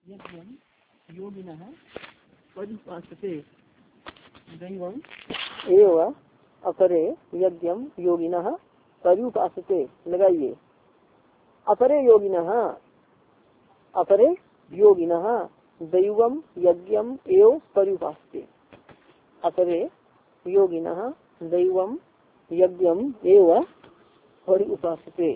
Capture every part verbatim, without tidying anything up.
योगिनः परिपासते दैवम् एव अपरे यज्ञम योगिनः पर्युपासते। लगाइए, अपरे योगिनः अपरे योगिनः दैवम यज्ञम एव पर्युपासते। अपरे योगिनः दैवम यज्ञम एव पर्युपासते।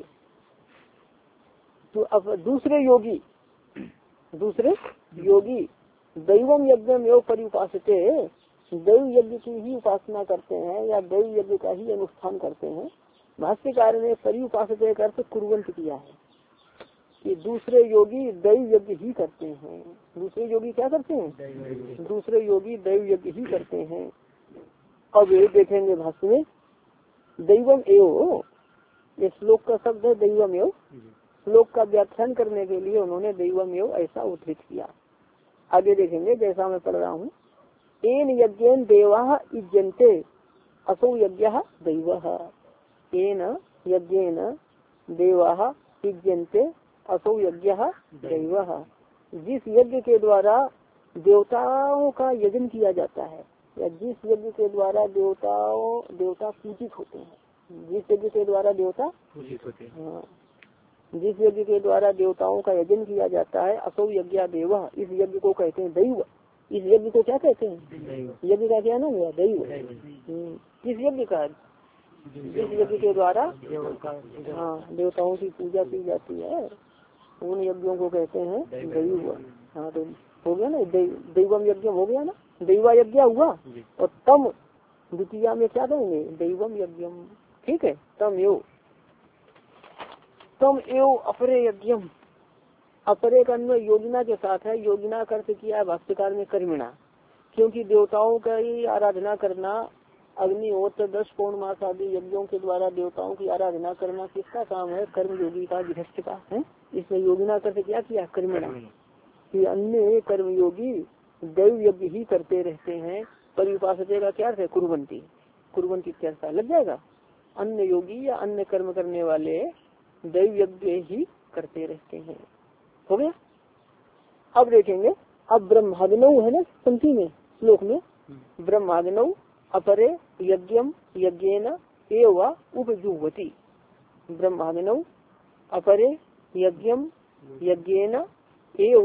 तो अब दूसरे योगी दूसरे योगी दैवम यज्ञम एव पर्युपासते, दैव यज्ञ की ही उपासना करते हैं या दैव यज्ञ का ही अनुष्ठान करते हैं। भाष्यकार ने पर्युपासते का अर्थ कुर्वंत किया है कि दूसरे योगी दैव यज्ञ ही करते हैं। दूसरे योगी क्या करते हैं? दूसरे योगी दैव यज्ञ ही करते हैं। अब ये देखेंगे भाष्य में, दैवम एव, ये श्लोक का शब्द है दैवम एव। श्लोक का व्याख्यान करने के लिए उन्होंने दैवम एव ऐसा उद्धृत किया। आगे देखेंगे, जैसा मैं पढ़ रहा हूँ, एन यज्ञेन देवाः इज्यन्ते असौ यज्ञः दैवः। एन यज्ञेन देवाः इज्यन्ते असौ यज्ञः दैवः। जिस यज्ञ के द्वारा देवताओं का यज्ञ किया जाता है या जिस यज्ञ के द्वारा देवताओं देवता पूजित होते हैं, जिस यज्ञ के द्वारा देवता पूजित होते हैं, हाँ, जिस यज्ञ के द्वारा देवताओं का यज्ञ किया जाता है, असौ यज्ञ देव, इस यज्ञ को कहते हैं दैव। इस यज्ञ को क्या कहते हैं? यज्ञ का क्या नाम हुआ? दैव। किस यज्ञ का? जिस यज्ञ के द्वारा हाँ देवताओं की पूजा की जाती है, उन यज्ञों को कहते हैं दैव। हाँ, तो हो गया ना, दैवम यज्ञ हो गया ना, दैवा यज्ञ हुआ। और तम द्वितीया में क्या कहेंगे? दैवम यज्ञम। ठीक है, तम एव तम एव अपरे यज्ञम। अपरे का अन्वय योगिना के साथ है। योगिना का अर्थ किया है भाष्यकार ने कर्मिणा, क्योंकि देवताओं का ही आराधना करना, अग्निहोत्र दस पौर्णमास आदि यज्ञों के द्वारा देवताओं की आराधना करना किसका काम है? कर्म योगी का, गृहस्थ का है। इसमें योगिना का अर्थ क्या किया? कर्मिणा, कि अन्य कर्मयोगी दैव यज्ञ ही करते रहते हैं। परिपासते का क्या अर्थ है? कुर्वंती। कुर्वंती क्या लग जाएगा? अन्य योगी या अन्य कर्म करने वाले दैव यज्ञ ही करते रहते हैं। हो गया। अब देखेंगे, अब ब्रह्माग्नौ है ना पंक्ति में, श्लोक में, ब्रह्माग्नौ अपरे यज्ञम यज्ञेन एव उपजुह्वति। ब्रह्माग्नौ अपरे यज्ञम यज्ञेन एव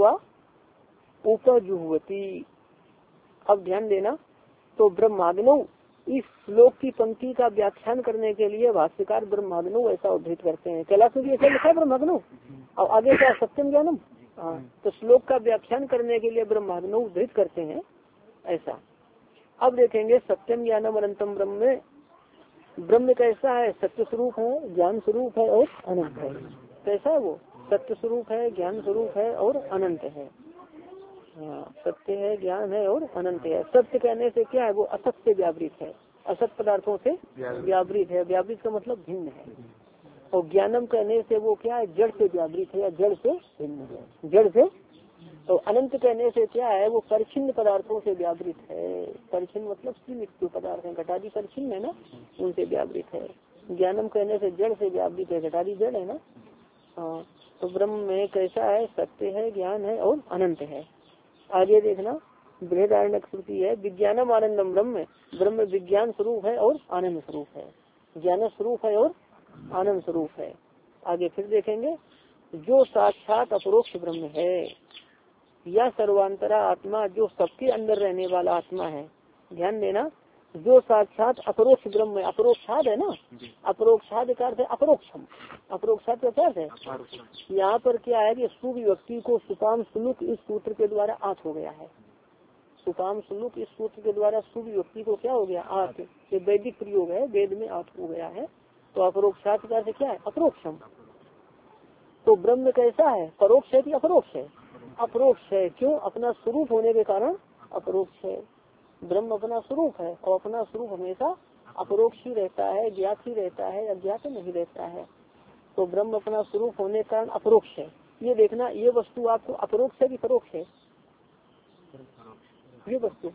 उपजुह्वति। अब ध्यान देना, तो ब्रह्माग्नौ, इस श्लोक की पंक्ति का व्याख्यान करने के लिए भाष्यकार ब्रह्माग्नौ ऐसा उद्धृत करते हैं। कैलाश में भी ऐसा लिखा है ब्रह्माग्नौ, और आगे क्या सत्यम ज्ञानम। हाँ, तो श्लोक का व्याख्यान करने के लिए ब्रह्माग्नौ उद्धृत करते हैं ऐसा। अब देखेंगे, सत्यम ज्ञानम अनंतम ब्रह्म में, ब्रह्म कैसा है? सत्य स्वरूप है, ज्ञान स्वरूप है और अनंत है। कैसा है वो? सत्य स्वरूप है, ज्ञान स्वरूप है और अनंत है। हाँ, सत्य है, ज्ञान है और अनंत है। सत्य कहने से क्या है? वो असत से व्यावृत है, असत पदार्थों से व्यावृत है। व्यावृत का मतलब भिन्न है। और ज्ञानम कहने से वो क्या है? जड़ से व्यावृत है या जड़ से भिन्न है, जड़ से। तो अनंत कहने से क्या है? वो परिच्छिन्न पदार्थों से व्यावृत है। परिच्छिन्न मतलब सीमित जो पदार्थ है, घटादी परिच्छिन्न है ना, उनसे व्यावृत है। ज्ञानम कहने से जड़ से व्यावृत है, घटादी जड़ है ना। हाँ, तो ब्रह्म में कैसा है? सत्य है, ज्ञान है और अनंत है। आगे देखना, बृहदारण्यक श्रुति है, विज्ञानम आनंदम ब्रह्म। ब्रह्म विज्ञान स्वरूप है और आनंद स्वरूप है, ज्ञान स्वरूप है और आनंद स्वरूप है। आगे फिर देखेंगे, जो साक्षात अपरोक्ष ब्रह्म है या सर्वांतरा आत्मा, जो सबके अंदर रहने वाला आत्मा है। ध्यान देना, जो साक्षात अपरोक्ष ब्रह्म है। अपरोक्षाद है ना, अपरोक्षाद का अर्थ है अपरोक्षम। अपरोक्षाद का क्या है? यहाँ पर क्या है कि शुभ व्यक्ति को सुकाम सुलुक इस सूत्र के द्वारा आठ हो गया है। सुकाम सुलुक इस सूत्र के द्वारा शुभ व्यक्ति को क्या हो गया? आठ। ये वैदिक प्रयोग है, वेद में आठ हो गया है। तो अपरोक्षाद का अर्थ क्या है? अपरोक्षम। तो ब्रह्म कैसा है? परोक्ष है कि अपरोक्ष है? अपरोक्ष है। क्यों? अपना स्वरूप होने के कारण अपरोक्ष है। ब्रह्म अपना स्वरूप है और अपना स्वरूप हमेशा अपरोक्ष ही रहता है, ज्ञात ही रहता है, अज्ञात नहीं रहता है। तो ब्रह्म अपना स्वरूप होने के कारण अपरोक्ष है। ये देखना, ये वस्तु आपको अपरोक्ष है कि परोक्ष है? ये वस्तु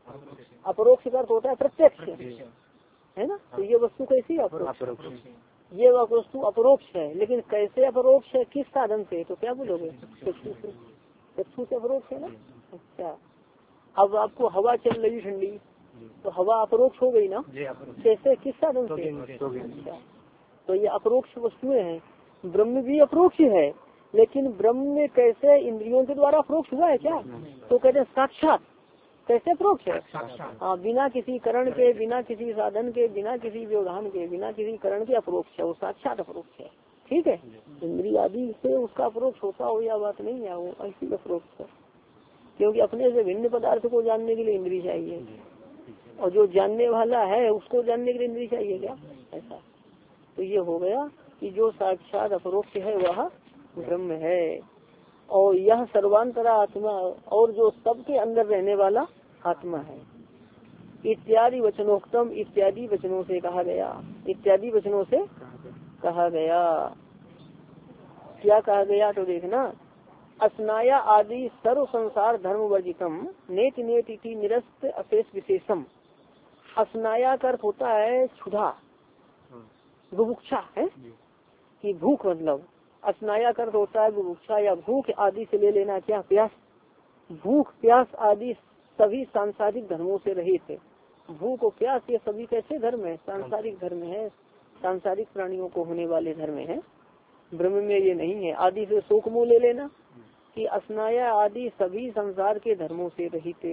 अपरोक्ष का अर्थ होता है प्रत्यक्ष, है ना। तो ये वस्तु कैसी है? अपरोक्ष। ये वह वस्तु अपरोक्ष है, लेकिन कैसे अपरोक्ष है, किस साधन से, तो क्या बोलोगे, चक्षु से, चक्षु से अपरोक्ष है ना। अच्छा, अब आपको हवा चल रही ठंडी, तो हवा अपरोक्ष हो गई ना, कैसे, किस साधन से। अच्छा, तो ये अपरोक्ष वस्तुएं हैं। ब्रह्म भी अपरोक्ष है, लेकिन ब्रह्म में कैसे इंद्रियों के द्वारा अपरोक्ष हुआ है क्या, तो कहते हैं साक्षात। कैसे अपरोक्ष है, हाँ, बिना किसी करण के, बिना किसी साधन के, बिना किसी व्यवधान के, बिना किसी करण के अपरोक्ष है, वो साक्षात अपरोक्ष है। ठीक है, इंद्रिय आदि से उसका अपरोक्ष होता हो या बात नहीं है, वो ऐसी अपरोक्ष है। क्योंकि अपने से भिन्न पदार्थ को जानने के लिए इंद्रिय चाहिए, और जो जानने वाला है उसको जानने के लिए इंद्रिय चाहिए क्या, ऐसा। तो ये हो गया कि जो साक्षात अपरोक्ष है वह ब्रह्म है, और यह सर्वांतरा आत्मा, और जो सबके अंदर रहने वाला आत्मा है। इत्यादि वचनोक्तम, इत्यादि वचनों से कहा गया, इत्यादि वचनों से कहा गया। क्या कहा गया, तो देखना, अस्नाया आदि सर्व संसार धर्म वर्जितम नेत नेत इति निरस्त अशेष विशेषम। अस्नाया का अर्थ होता है क्षुधा, बुभुक्षा है कि भूख, मतलब अस्नाया का अर्थ होता है बुभुक्षा या भूख आदि से ले लेना, क्या, प्यास, भूख प्यास आदि सभी सांसारिक धर्मों से रहित है। भूख और प्यास ये सभी कैसे धर्म है, सांसारिक धर्म है, सांसारिक प्राणियों को होने वाले धर्म है। ब्रह्म में ये नहीं है। आदि से शोक मोह ले लेना कि अस्नाया आदि सभी संसार के धर्मों से रहित,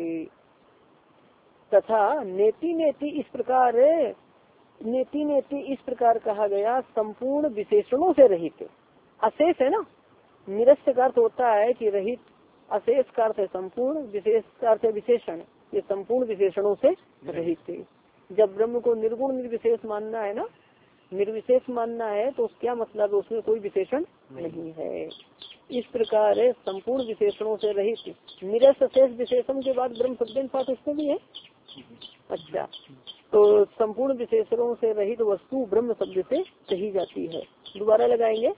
तथा नेति नेति इस प्रकार, नेति नेति इस प्रकार कहा गया संपूर्ण विशेषणों से रहित। अशेष है ना, निरस्त का अर्थ होता है कि रहित, अशेष का अर्थ है संपूर्ण, विशेष का अर्थ है विशेषण, ये संपूर्ण विशेषणों से रहित। जब ब्रह्म को निर्गुण निर्विशेष मानना है ना, निर्विशेष मानना है, तो क्या मतलब है, उसमें कोई विशेषण नहीं है। इस प्रकार संपूर्ण विशेषणों से रहित, निरस्त शेष विशेषण के बाद ब्रह्म शब्द पाठ उसमें भी है। अच्छा, तो संपूर्ण विशेषणों से रहित वस्तु ब्रह्म शब्द से कही जाती है। दोबारा लगाएंगे,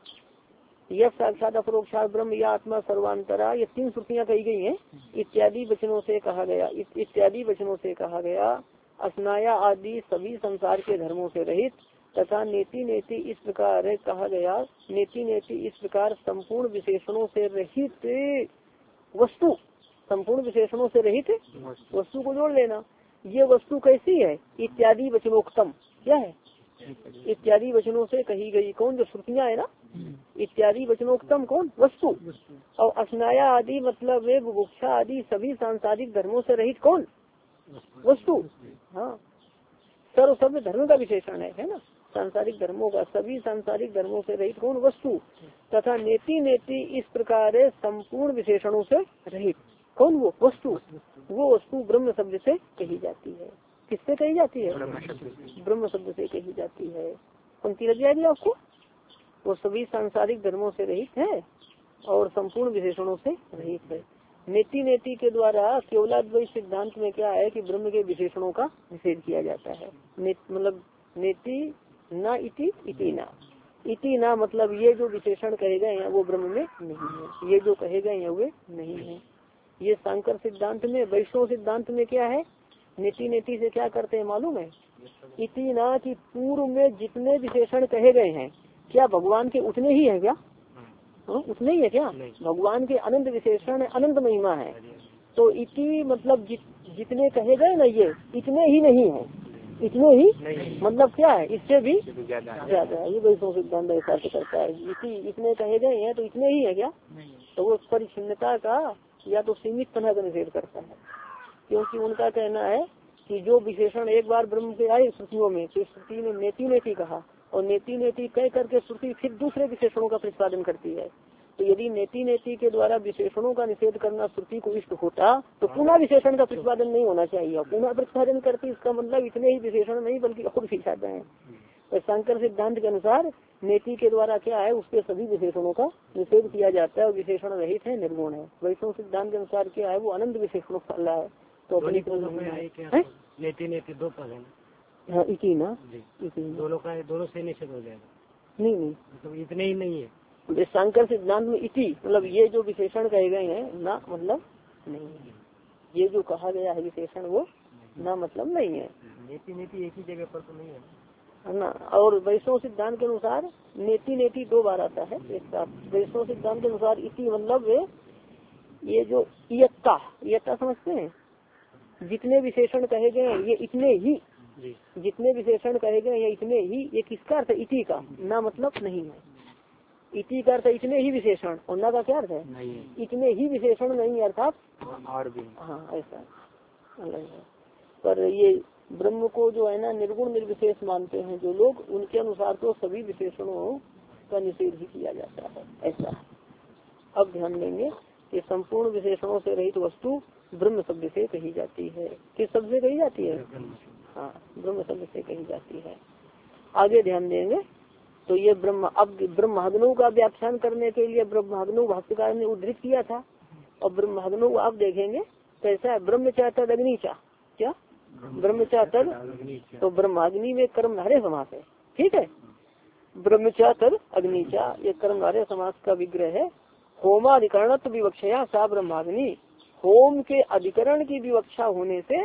यह साक्षात अपरोक्षात ब्रह्म या आत्मा सर्वांतरा, ये तीन श्रुतियाँ कही गई हैं। इत्यादि वचनों से कहा गया, इत्यादि वचनों से कहा गया अस्नाया आदि सभी संसार के धर्मों से रहित, तथा नेति नेति इस प्रकार कहा गया, नेति नेति इस प्रकार संपूर्ण विशेषणों से रहित वस्तु, संपूर्ण विशेषणों से रहित वस्तु को जोड़ लेना। ये वस्तु कैसी है, इत्यादि वचनोक्तम, क्या है, इत्यादि वचनों से कही गई, कौन, जो श्रुतियाँ है ना, इत्यादि वचनोक्तम कौन, वस्तु। और अस्नाया आदि मतलब वे बुभुक्षा आदि सभी सांसारिक धर्मों से रहित कौन, वस्तु। हाँ, सर्व शब्द धर्म का विशेषण है, है ना, सांसारिक धर्मों का, सभी सांसारिक धर्मों से रहित कौन, वस्तु। तथा नेति नेति इस प्रकार संपूर्ण विशेषणों से रहित कौन, वो वस्तु। वो वस्तु ब्रह्म शब्द से कही जाती है। किससे कही जाती है, ब्रह्म शब्द से कही जाती है। पंक्ति लग जाएगी आपको, वो सभी सांसारिक धर्मों से रहित है और संपूर्ण विशेषणों से रहित है। नेति नेति के द्वारा केवलाद्वैत सिद्धांत में क्या है कि ब्रह्म के विशेषणों का निषेध किया जाता है। मतलब नेति न इति इति ना, इति ना मतलब ये जो विशेषण कहे गए हैं वो ब्रह्म में नहीं है, ये जो कहे गए हैं वे नहीं है। ये शंकर सिद्धांत में, वैष्णव सिद्धांत में क्या है, नेति नेति से क्या करते हैं मालूम है, इति ना कि पूर्व में जितने विशेषण कहे गए हैं क्या भगवान के उतने ही है क्या, हाँ, उतने ही है क्या, भगवान के अनंत विशेषण अनंत महिमा है। तो इति मतलब जि, जितने कहे गए ना ये इतने ही नहीं है, इतने ही नहीं। मतलब क्या है, इससे भी ज्यादा है। ये वैष्णव सिद्धांत ऐसा करता है, इति इतने कहे गए हैं तो इतने ही है क्या, तो वो परिच्छिन्नता का या तो सीमित पना का निषेध करता है। क्योंकि उनका कहना है कि जो विशेषण एक बार ब्रह्म के आए श्रुतियों में, तो श्रुति ने नेति नेति कहा और नेति नेति कह करके श्रुति फिर दूसरे विशेषणों का प्रतिपादन करती है। तो यदि नेति नेति के द्वारा विशेषणों का निषेध करना श्रुति को इष्ट होता तो पुनः विशेषण का प्रतिपादन नहीं होना चाहिए। और पुनः प्रतिपादन करती इसका मतलब इतने ही विशेषण नहीं बल्कि और भी ज्यादा है। तो शंकर सिद्धांत के अनुसार नेति के द्वारा क्या है, उसके सभी विशेषणों का निषेध किया जाता है और विशेषण रहित है, निर्गुण है। वैष्णव सिद्धांत के अनुसार क्या है, वो अनंत विशेषणों वाला है। तो अपनी नेति नेति दो पद है, हाँ इति ना, दोनों का दोनों से निषेध हो जाएगा, नहीं नहीं तो इतने ही नहीं है। शंकर सिद्धांत में इति मतलब ये जो विशेषण कहे गए हैं ना मतलब नहीं है, ये जो कहा गया है विशेषण वो ना मतलब नहीं है। नेति नेति एक ही जगह पर तो नहीं है, है ना। और वैष्णव सिद्धांत के अनुसार नेति नेति दो बार आता है एक साथ। वैष्णव सिद्धांत के अनुसार इति मतलब ये जो इयत्ता इयत्ता समझते हैं, जितने विशेषण कहे गए ये इतने ही, जितने विशेषण कहे गए ये इतने ही, ये किसका अर्थ है? इति का, ना मतलब नहीं है। इति का अर्थ इतने ही विशेषण, और ना का क्या अर्थ है? इतने ही विशेषण नहीं अर्थात और भी। हाँ ऐसा अलग है। पर ये ब्रह्म को जो है ना निर्गुण निर्विशेष मानते हैं जो लोग, उनके अनुसार तो सभी विशेषणों का निषेध ही किया जाता है ऐसा। अब ध्यान देंगे कि संपूर्ण विशेषणों से रहित वस्तु ब्रह्म शब्द से कही जाती है। किस शब्द से कही जाती है? हाँ ब्रह्म शब्द से कही जाती है। आगे ध्यान देंगे तो ये ब्रह्म, अब ब्रह्माग्नौ का व्याख्यान करने के लिए ब्रह्माग्नौ भाष्यकार ने उद्धृत किया था। और ब्रह्माग्नौ आप देखेंगे कैसा है? ब्रह्मचातद अग्निचा, क्या ब्रह्मचातद, तो ब्रह्माग्नि में कर्मधारय समास है, ठीक है। ब्रह्मचातद अग्निचा ये कर्मधारय समास का विग्रह है। होमाधिकरणत्व विवक्षया सा ब्रह्माग्नि, होम के अधिकरण की विवक्षा होने से,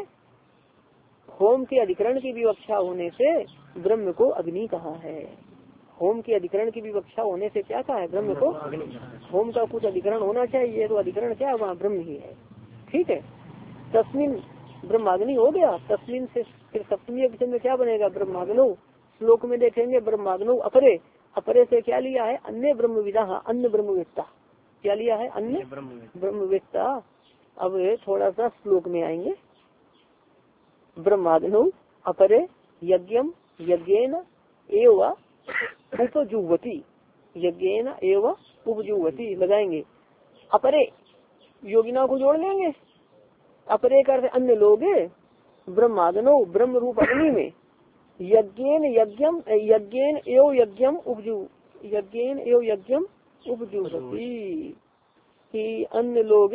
होम के अधिकरण की विवक्षा होने से ब्रह्म को अग्नि कहा है। होम के अधिकरण की विवक्षा होने से क्या कहा है? ब्रह्म को। होम का कुछ अधिकरण होना चाहिए, तो अधिकरण क्या है? वहाँ ब्रह्म ही है, ठीक है। तस्मिन ब्रह्माग्नि हो गया, तस्मिन से फिर सप्तमी वचन में क्या बनेगा? ब्रह्माग्नौ। श्लोक में देखेंगे ब्रह्माग्नौ अपरे, अपरे से क्या लिया है? अन्य ब्रह्मविदा, अन्य ब्रह्मवेत्ता। क्या लिया है? अन्य ब्रह्मवेत्ता। अब थोड़ा सा श्लोक में आएंगे। ब्रह्माग्नौ अपरे यज्ञम यज्ञेन एवं उपजुवती, यज्ञेन एवं उपजुवती लगाएंगे। अपरे योगिना को जोड़ लेंगे। अपरे कर अन्य लोग ब्रह्माग्नौ ब्रह्म रूप अग्नि में यज्ञेन यज्ञम यज्ञेन एवं यज्ञम उपजु यज्ञेन एवं यज्ञम उपजुवती, कि अन्य लोग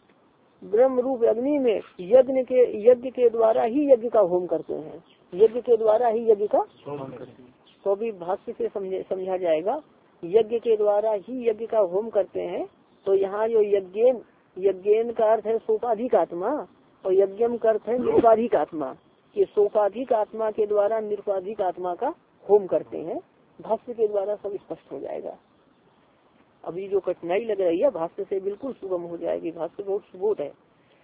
ब्रह्म रूप अग्नि में यज्ञ के यज्ञ के द्वारा ही यज्ञ का होम करते हैं, यज्ञ के द्वारा ही यज्ञ का होम करते हैं। तो भी भाष्य से समझे समझा जाएगा यज्ञ के द्वारा ही यज्ञ का होम करते हैं। तो यहाँ जो यज्ञेन, यज्ञेन का अर्थ है सोपाधिक आत्मा, और यज्ञम का अर्थ है निरुपाधिक आत्मा, कि सोपाधिक आत्मा के द्वारा निरुपाधिक आत्मा का होम करते हैं। भाष्य के द्वारा सब स्पष्ट हो जाएगा। अभी जो कठिनाई लग रही है भाष्य से बिल्कुल सुगम हो जाएगी। भाष्य बहुत सुबोध है।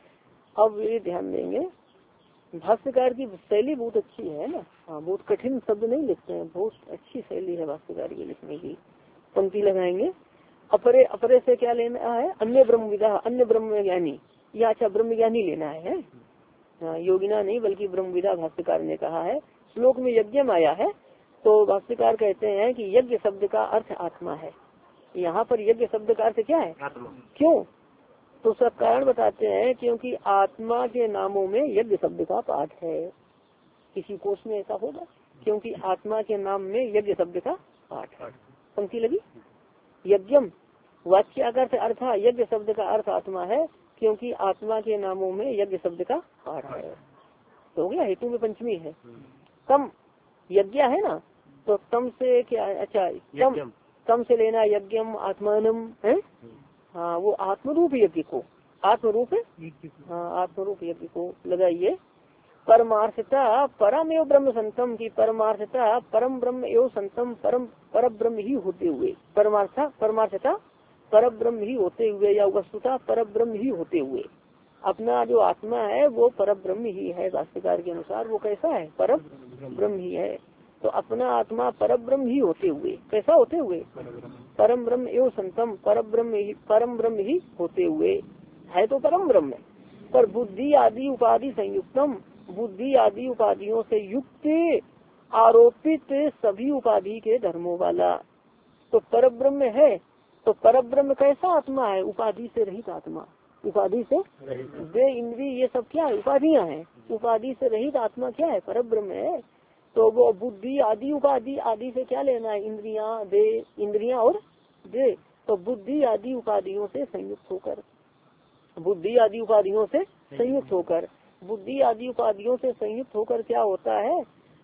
अब ये ध्यान देंगे भाष्यकार की शैली बहुत अच्छी है ना। हाँ बहुत कठिन शब्द नहीं लिखते हैं, बहुत अच्छी शैली है भाष्यकार की लिखने की। पंक्ति लगाएंगे अपरे, अपरे से क्या लेना है? अन्य ब्रह्मविदा, अन्य ब्रह्म ज्ञानी, या अच्छा ब्रह्म ज्ञानी लेना है, हाँ योगिना नहीं बल्कि ब्रह्मविदा भाष्यकार ने कहा है। श्लोक में यज्ञम आया है तो भाष्यकार कहते हैं कि यज्ञ शब्द का अर्थ आत्मा है। यहाँ पर यज्ञ शब्द का अर्थ क्या है? क्यों? तो सब कारण बताते हैं, क्योंकि आत्मा के नामों में यज्ञ शब्द का पाठ है। किसी कोष में ऐसा होगा? क्योंकि आत्मा के नाम में यज्ञ शब्द का पाठ है। पंक्ति लगी। यज्ञम वाच्यार्थ अर्थ, यज्ञ शब्द का अर्थ आत्मा है, क्योंकि आत्मा के नामों में यज्ञ शब्द का पाठ है। तो हो गया, हेतु में पंचमी है। तम यज्ञ है ना, तो तम से क्या है? अच्छा तम, तम से लेना यज्ञम आत्मानम है। हाँ वो आत्मरूप यज्ञ को, आत्मरूप हाँ आत्मरूप यज्ञ को लगाइए। परमार्थता परम एवं ब्रह्म संतम, की परमार्थता परम ब्रह्म एवं संतम, परम पर ब्रह्म ही होते हुए, परमार्था परमार्थता पर ब्रह्म ही होते हुए, या वस्तुता पर ब्रह्म ही होते हुए, अपना जो आत्मा है वो पर ब्रह्म ही है। भाष्यकार के अनुसार वो कैसा है? पर ब्रह्म ही है। तो अपना आत्मा पर ब्रह्म ही होते हुए, कैसा होते हुए? परम ब्रह्म एवं संतम, पर ब्रह्म ही, परम ब्रह्म ही होते हुए है तो परम ब्रह्म। पर बुद्धि आदि उपाधि संयुक्तम, बुद्धि आदि उपाधियों से युक्त आरोपित सभी उपाधि के धर्मों वाला तो पर ब्रह्म है। तो पर ब्रह्म कैसा आत्मा है? उपाधि से रहित आत्मा, उपाधि से दे इंद्रिय ये सब क्या है? उपाधियां हैं। उपाधि से रहित आत्मा क्या है? पर ब्रह्म है। तो वो बुद्धि आदि उपाधि, आदि से क्या लेना है? इंद्रियां, दे, इंद्रियां और दे। तो बुद्धि आदि उपाधियों से संयुक्त होकर, बुद्धि आदि उपाधियों से संयुक्त होकर, बुद्धि आदि उपाधियों से संयुक्त होकर क्या होता है?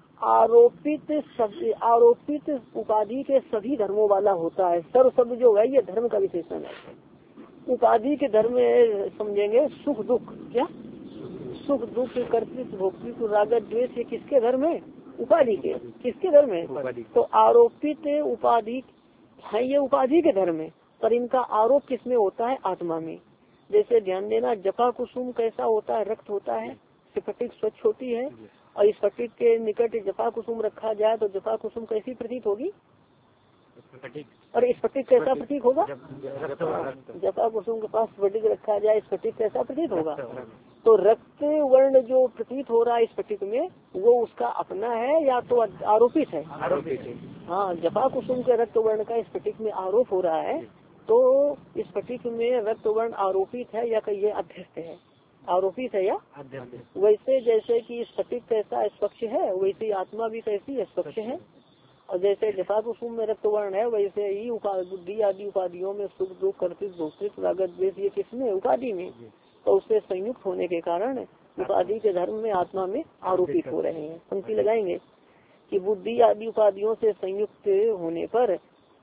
आरोपित सभी, आरोपित उपाधि के सभी धर्मों वाला होता है। सर्व शब्द जो है ये धर्म का विशेषण है। उपाधि के धर्म समझेंगे सुख दुख, क्या सुख दुख कर्तृत्व भोक्तृत्व राग द्वेष, ये किसके धर्म है? उपाधि के, किसके धर्म है? तो आरोपित उपाधि है ये उपाधि के धर्म है, पर इनका आरोप किसमें होता है? आत्मा में। जैसे ध्यान देना, जपा कुसुम कैसा होता है? रक्त होता है, स्फटिक स्वच्छ होती है, और स्फटिक के निकट जपा कुसुम रखा जाए तो जपा कुसुम कैसी प्रतीत होगी? और स्फटिक कैसा प्रतीक होगा? जपा कुसुम के पास स्फटिक रखा जाए, स्फटिक कैसा प्रतीत होगा? तो रक्त वर्ण जो प्रतीत हो रहा है स्फटिक में, वो उसका अपना है या तो आरोपित है? आरोपित है। हाँ, जपा कुसुम के रक्त वर्ण का स्फटिक में आरोप हो रहा है, तो स्फटिक में रक्त वर्ण आरोपित है या कहिए अध्यस्त है? आरोपित है या अध्यस्त। वैसे जैसे कि स्फटिक कैसा स्वच्छ है, वैसे आत्मा भी कैसी स्वच्छ है। और जैसे जपा कुसुम में रक्त वर्ण है, वैसे ही बुद्धि आदि उपाधियों में सुख दुख कर्तृत्व भोक्तृत्व रागत द्वेष ये किसमें? उपाधि में। तो उससे संयुक्त होने के कारण उपाधि के धर्म में आत्मा में आरोपित हो रहे हैं। पंक्ति लगाएंगे कि बुद्धि आदि उपाधियों से संयुक्त होने पर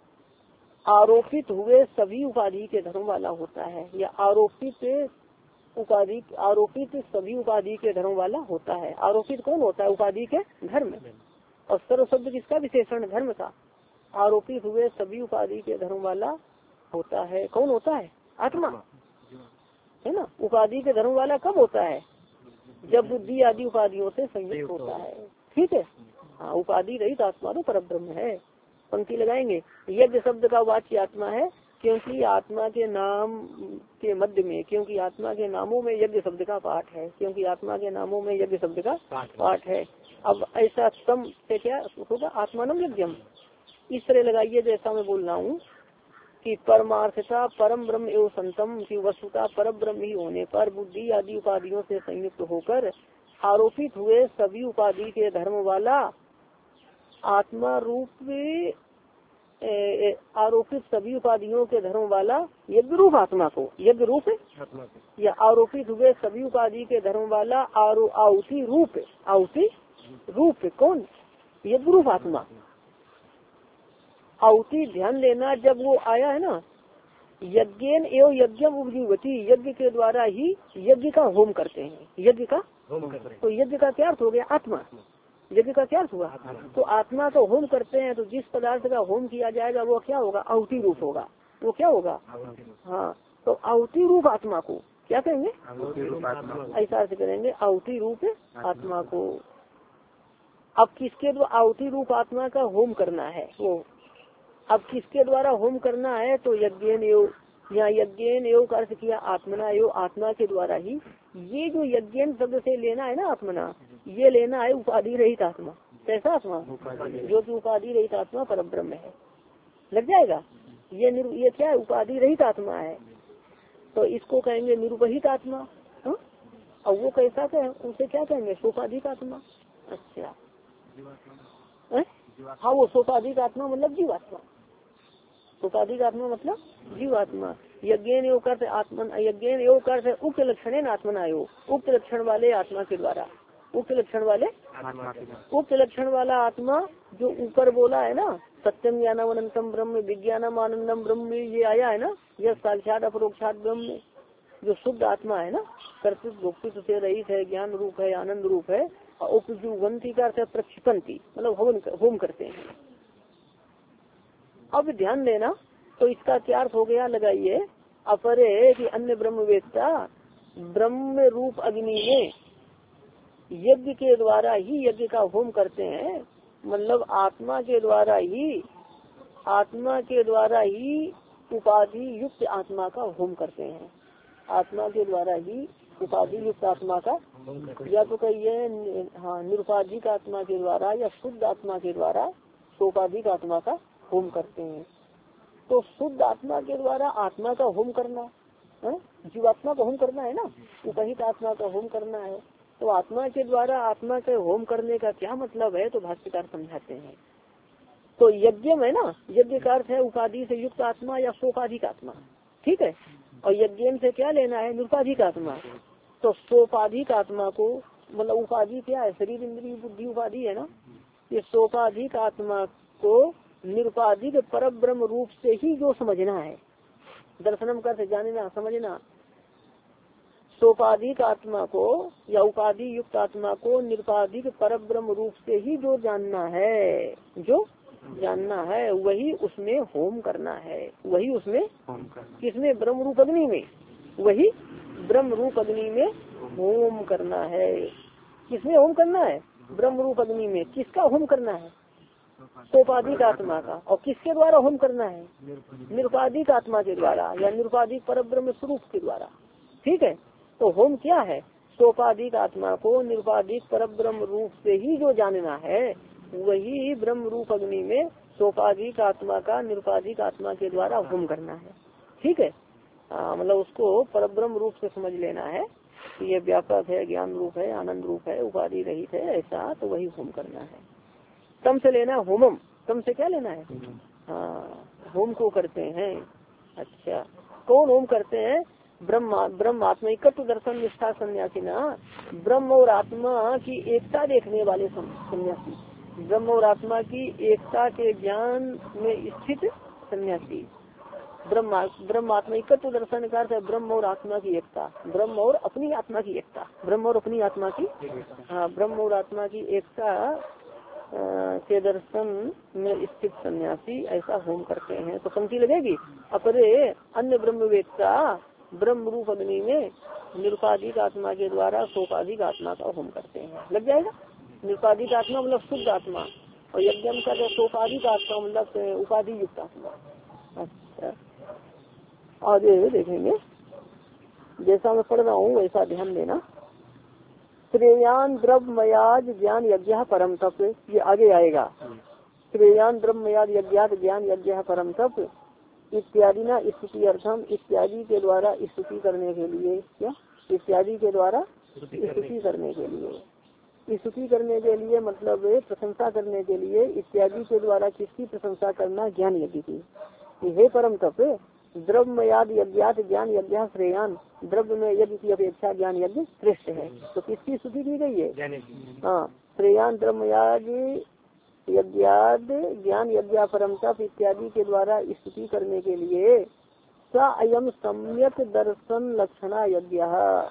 आरोपित हुए सभी उपाधि के धर्म वाला होता है, या आरोपित उपाधि आरोपित सभी उपाधि के धर्म वाला होता है। आरोपित कौन होता है? उपाधि के धर्म। और सर्व शब्द किसका विशेषण? धर्म का। आरोपित हुए सभी उपाधि के धर्म वाला होता है। कौन होता है? आत्मा, है ना। उपाधि के धर्म वाला कब होता है? जब बुद्धि आदि उपाधियों से संयुक्त होता है। ठीक है। हाँ, उपाधि रहित आत्मा तो परब्रह्म है। पंक्ति लगाएंगे, यज्ञ शब्द का वाच्य आत्मा है, क्योंकि आत्मा के नाम के मध्य में, क्योंकि आत्मा के नामों में यज्ञ शब्द का पाठ है, क्योंकि आत्मा के नामों में यज्ञ शब्द का पाठ है। अब ऐसा सम से क्या होगा? आत्मानम यज्ञम। इस तरह लगाइए जैसा मैं बोल रहा हूँ कि परमार्थता परम ब्रह्म एवं संतम की वस्तुता पर ब्रह्म ही होने पर बुद्धि आदि उपाधियों से संयुक्त होकर आरोपित हुए सभी उपाधि के धर्म वाला आत्मा रूप आरोपित सभी उपाधियों के धर्म वाला यज्ञ रूप आत्मा को, यज्ञ रूप या आरोपित हुए सभी उपाधि के धर्म वाला आरो आहुति रूप, आहुति रूप कौन? यज्ञ रूप आत्मा। आहुति ध्यान देना, जब वो आया है ना, यज्ञेन एवं यज्ञम उपजीवती, यज्ञ के द्वारा ही यज्ञ का होम करते हैं, यज्ञ का होम करते हैं। तो यज्ञ का क्या अर्थ हो गया? आत्मा। यज्ञ का क्या अर्थ हुआ? तो आत्मा तो होम करते हैं, तो जिस पदार्थ का होम किया जाएगा वो क्या होगा? आहुति रूप होगा। वो क्या होगा? हाँ, तो आहुति रूप आत्मा को क्या कहेंगे? ऐसा अर्थ करेंगे, आहुति रूप आत्मा को। अब किसके द्वारा आहुति रूप आत्मा का होम करना है? वो अब किसके द्वारा होम करना है? तो यज्ञेन एवं, यहाँ यज्ञेन एवं का अर्थ किया आत्मना एवं, आत्मा के द्वारा ही। ये जो यज्ञेन शब्द से लेना है ना आत्मना, ये लेना है उपाधि रहित आत्मा। कैसा आत्मा? जो कि उपाधि रहित आत्मा परब्रह्म है। लग जाएगा? ये निरु ये क्या है? उपाधि रहित आत्मा है। तो इसको कहेंगे निरुपहित आत्मा। हा? और वो कैसा कहें? उसे क्या कहेंगे? सोपाधिक आत्मा। अच्छा, हाँ, वो सोपाधिक आत्मा मतलब जीवात्मा। सोपाधिक आत्मा मतलब जीवात्मा। यज्ञेन एवं करते आत्मन, यज्ञेन एवं करते उक्त लक्षण आत्मना एवं, उक्त लक्षण वाले आत्मा के द्वारा, उक्त लक्षण वाले उक्त लक्षण वाला आत्मा जो ऊपर बोला है ना, सत्यम ज्ञानम अनंतम ब्रह्म विज्ञानम आनंदम ब्रह्म, ये आया है ना, यह साक्षात अपरोक्षात ब्रह्म, जो शुद्ध आत्मा है ना, कर्तृत्व भोक्तृत्व से रहित है, ज्ञान रूप है, आनंद रूप है। और उपजुवंती का अर्थ प्रक्षिपंती मतलब होम होम करते हैं। अब ध्यान देना, तो इसका क्या अर्थ हो गया? लगाइए, अपरे कि अन्य ब्रह्मवेत्ता ब्रह्म रूप अग्नि में यज्ञ के द्वारा ही यज्ञ का होम करते हैं, मतलब आत्मा के द्वारा ही, आत्मा के द्वारा ही उपाधि युक्त आत्मा का होम करते हैं। आत्मा के द्वारा ही उपाधि युक्त आत्मा का, या तो कहिए हाँ निरुपाधिक आत्मा के द्वारा या शुद्ध आत्मा के द्वारा सोपाधिक आत्मा का होम करते हैं। तो शुद्ध आत्मा के द्वारा आत्मा का होम करना, जीवात्मा का होम करना है ना, उपहित आत्मा का होम करना है। तो आत्मा के द्वारा आत्मा के होम करने का क्या मतलब है? तो भाष्यकार समझाते हैं। तो यज्ञ में ना, यज्ञ का अर्थ है उपाधि से युक्त आत्मा या सोपाधिक आत्मा। ठीक है। और यज्ञ से क्या लेना है? निरुपाधिक आत्मा। तो सोपाधिक आत्मा को, मतलब उपाधि क्या है? शरीर इंद्रिय बुद्धि उपाधि है ना। ये सोपाधिक आत्मा को निरुपाधिक पर ब्रह्म रूप से ही जो समझना है, दर्शनम करते जानना समझना, सोपाधिक आत्मा को या उपाधि युक्त आत्मा को निरुपाधिक परब्रह्म रूप से ही जो जानना है, जो जानना है वही उसमें होम करना है, वही उसमें किसमें, ब्रह्म रूप अग्नि में, वही ब्रह्म रूप अग्नि में होम करना है। किसमें होम करना है, ब्रह्म रूप अग्नि में। किसका होम करना है, सोपाधिक आत्मा का। और किसके द्वारा होम करना है, निरुपाधिक आत्मा के द्वारा या निरुपाधिक परब्रह्म स्वरूप के द्वारा। ठीक है, तो होम क्या है, सोपाधिक आत्मा को निरुपाधिक परब्रह्म रूप से ही जो जानना है वही ब्रह्म रूप अग्नि में सोपाधिक आत्मा का निरुपाधिक आत्मा के द्वारा होम करना है। ठीक है, मतलब उसको परब्रह्म रूप से समझ लेना है कि ये व्यापक है, ज्ञान रूप है, आनंद रूप है, उपाधि रहित है, ऐसा, तो वही होम करना है। तम से लेना होमम, तम से क्या लेना है, हाँ, होम को करते हैं। अच्छा, कौन होम करते हैं, ब्रह्म ब्रह्म आत्मा एकत्व दर्शन निष्ठा सन्यासी ना, ब्रह्म और आत्मा की एकता देखने वाले सन्यासी, ब्रह्म और आत्मा की एकता के ज्ञान में स्थित सन्यासी। ब्रह्म ब्रह्म आत्मा एकत्व दर्शन का अर्थ है ब्रह्म और आत्मा की एकता, ब्रह्म और अपनी आत्मा की एकता, ब्रह्म और अपनी आत्मा की, हाँ, ब्रह्म और आत्मा की एकता के दर्शन में स्थित सन्यासी ऐसा होम करते हैं। तो पंक्ति लगेगी, अपरे अन्य ब्रह्मवेत्ता ब्रह्म रूप अग्नि में निरुपाधिक आत्मा के द्वारा सोपाधिक आत्मा का होम करते हैं। लग जाएगा, निरुपाधिक आत्मा मतलब शुद्ध आत्मा, और यज्ञ का सोपाधिक आत्मा मतलब उपाधि युक्त आत्मा। अच्छा, आगे देखेंगे, जैसा मैं पढ़ रहा हूँ वैसा ध्यान देना। श्रेयान द्रव्यमयाज ज्ञान यज्ञ परम तप, ये आगे आएगा। श्रेयान द्रव्यमयाज यज्ञात ज्ञान यज्ञ परम तप इत्यादि ना स्तुति अर्थम, इत्यादि के द्वारा स्तुति करने के लिए, क्या इत्यादि के द्वारा स्तुति करने के लिए, स्तुति करने के लिए मतलब प्रशंसा करने के लिए, इत्यादि के द्वारा किसकी प्रशंसा करना, ज्ञान यज्ञ की। हे परम तप, द्रव्यमयाद यज्ञात ज्ञान यज्ञ श्रेयान, द्रव्य में यज्ञ की अपेक्षा ज्ञान यज्ञ श्रेष्ठ है। तो किसकी स्तुति की गई है, हाँ, श्रेयान द्रव्यमयाद यज्ञाद ज्ञान यज्ञ परम तप इत्यादि के द्वारा स्तुति करने के लिए स अयम सम्यक दर्शन लक्षणा यज्ञ,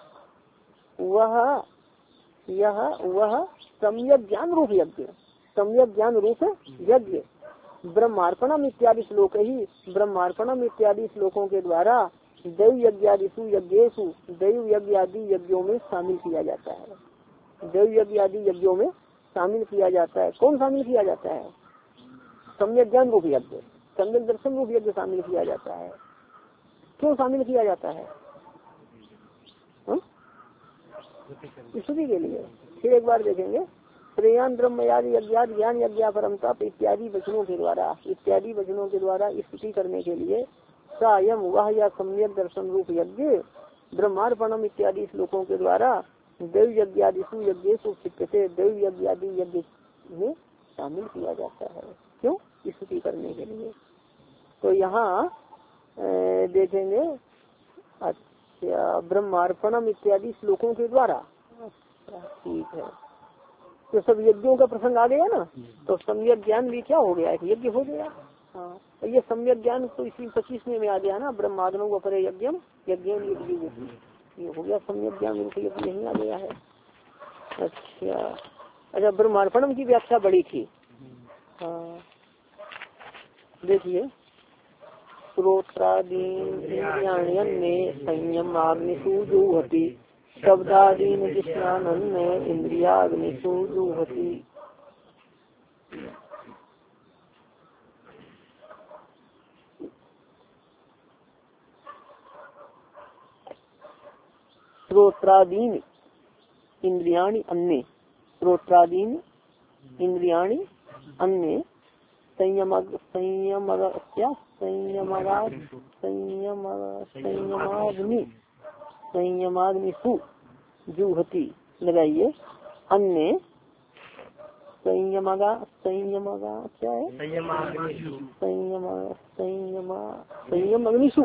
वह यह वह सम्यक ज्ञान रूप यज्ञ, सम्यक ज्ञान रूप यज्ञ ब्रह्मार्पणम इत्यादि श्लोक ही, ब्रह्मार्पणम इत्यादि श्लोकों के द्वारा दैव यज्ञादिशु यज्ञेशु, दैव यज्ञ आदि यज्ञों में शामिल किया जाता है। दैव यज्ञ आदि यज्ञों में शामिल किया जाता है। कौन शामिल किया जाता है, सम्यक ज्ञान रूप यज्ञ, सम्यक दर्शन रूप यज्ञ शामिल किया जाता है। क्यों शामिल किया जाता है, स्तुति के लिए। फिर एक बार देखेंगे, श्रेयान ब्रह्मयाद यज्ञात ज्ञान यज्ञ परम तप इत्यादि वचनों के द्वारा, इत्यादि वचनों के द्वारा स्तुति करने के लिए सायम वह या सम्यक दर्शन रूप यज्ञ ब्रह्मार्पणम इत्यादि श्लोकों के द्वारा देव यज्ञादिशु यज्ञेशु चित्ते, देव यज्ञादि यज्ञ में शामिल किया जाता है। क्यों, स्तुति करने के लिए। तो यहाँ देखेंगे, अच्छा, ब्रह्मार्पणम इत्यादि श्लोकों के द्वारा, अच्छा ठीक है, तो सब यज्ञों का प्रसंग आ गया ना, तो सम्यक ज्ञान भी क्या हो गया, एक यज्ञ हो गया। हाँ, तो ये सम्यक ज्ञान तो इसी पच्चीसवें में आ गया ना, ब्रह्माग्नो अपरे यज्ञम यज्ञम ये हो गया, सम्यक ज्ञान रूप यज्ञ यही आ गया है। अच्छा अच्छा, ब्रह्मार्पणम की व्याख्या बड़ी थी। हाँ देखिए, श्रोत्रादीन में संयम आग्निशु जुहति, शब्दादीन जिष्णानन इंद्रियाग्निशु जुहति। श्रोत्रादीन इंद्रियाणि अन्य, श्रोत्रादीन इंद्रियाणि अन्य संयम संयम क्या संयमगा संयम संयमाग्नि संयमाग्निशु जुहति लगाइए, अन्य संयमगा संयमगा क्या है, संयम संयम संयम अग्निशु,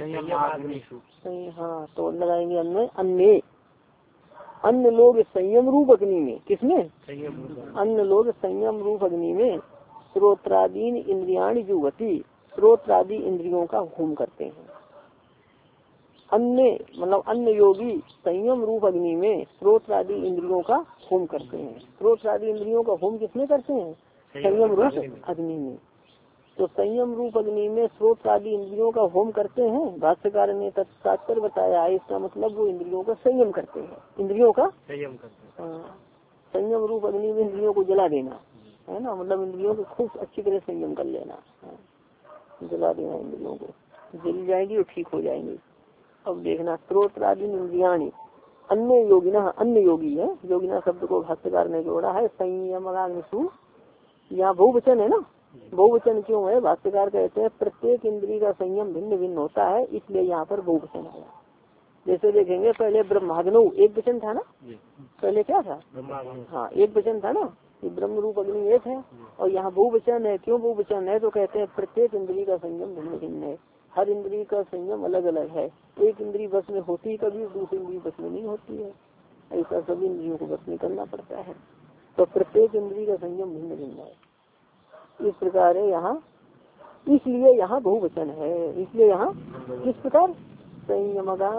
हाँ तो लगाएंगे अन्य, अन्य अन्य लोग संयम रूप अग्नि में, किसमें, अन्य लोग संयम रूप अग्नि में श्रोत्रादीन इंद्रियाणि जुहति, श्रोत्रादि इंद्रियों का होम करते हैं। अन्य मतलब अन्य योगी संयम रूप अग्नि में स्रोत आदि इंद्रियों का होम करते हैं। स्रोत आदि इंद्रियों का होम किसमें करते हैं? संयम रूप अग्नि में। तो संयम रूप अग्नि में स्रोत आदि इंद्रियों का होम करते हैं। भाष्यकार ने तात्पर्य बताया है, इसका मतलब वो इंद्रियों का संयम करते हैं। इंद्रियों का संयम करते हैं। हाँ, संयम रूप अग्नि में इंद्रियों को जला देना है ना, मतलब इंद्रियों को खूब अच्छी तरह संयम कर लेना, जला देना इंद्रियों को, जल जाएगी और ठीक हो जाएंगी। अब देखना स्रोत आदि इंद्रियाणी अन्य योगिना, अन्य योगी है, योगिना शब्द को भाष्यकार ने जोड़ा है संयम। यहाँ बहुवचन है ना, बहुवचन क्यों है? भाष्यकार कहते हैं प्रत्येक इंद्रिय का संयम भिन्न भिन्न होता है, इसलिए यहाँ पर बहुवचन आया। जैसे देखेंगे पहले ब्रह्माग्नौ एक वचन था ना, पहले क्या था? हाँ एक वचन था ना, ये ब्रह्म रूप अग्नि एक है, और यहाँ बहुवचन है। क्यों बहुवचन है? तो कहते हैं प्रत्येक इंद्रिय का संयम भिन्न भिन्न है, हर इंद्रिय का संयम अलग अलग है। एक इंद्रिय बस में होती है कभी, दूसरी इंद्रिय बस में नहीं होती है, ऐसा सभी इंद्रियों को बस में करना पड़ता है। तो प्रत्येक इंद्रिय का संयम भिन्न भिन्न है, इस प्रकार है यहाँ, इसलिए यहाँ बहुवचन है। इसलिए यहाँ किस प्रकार संयमगा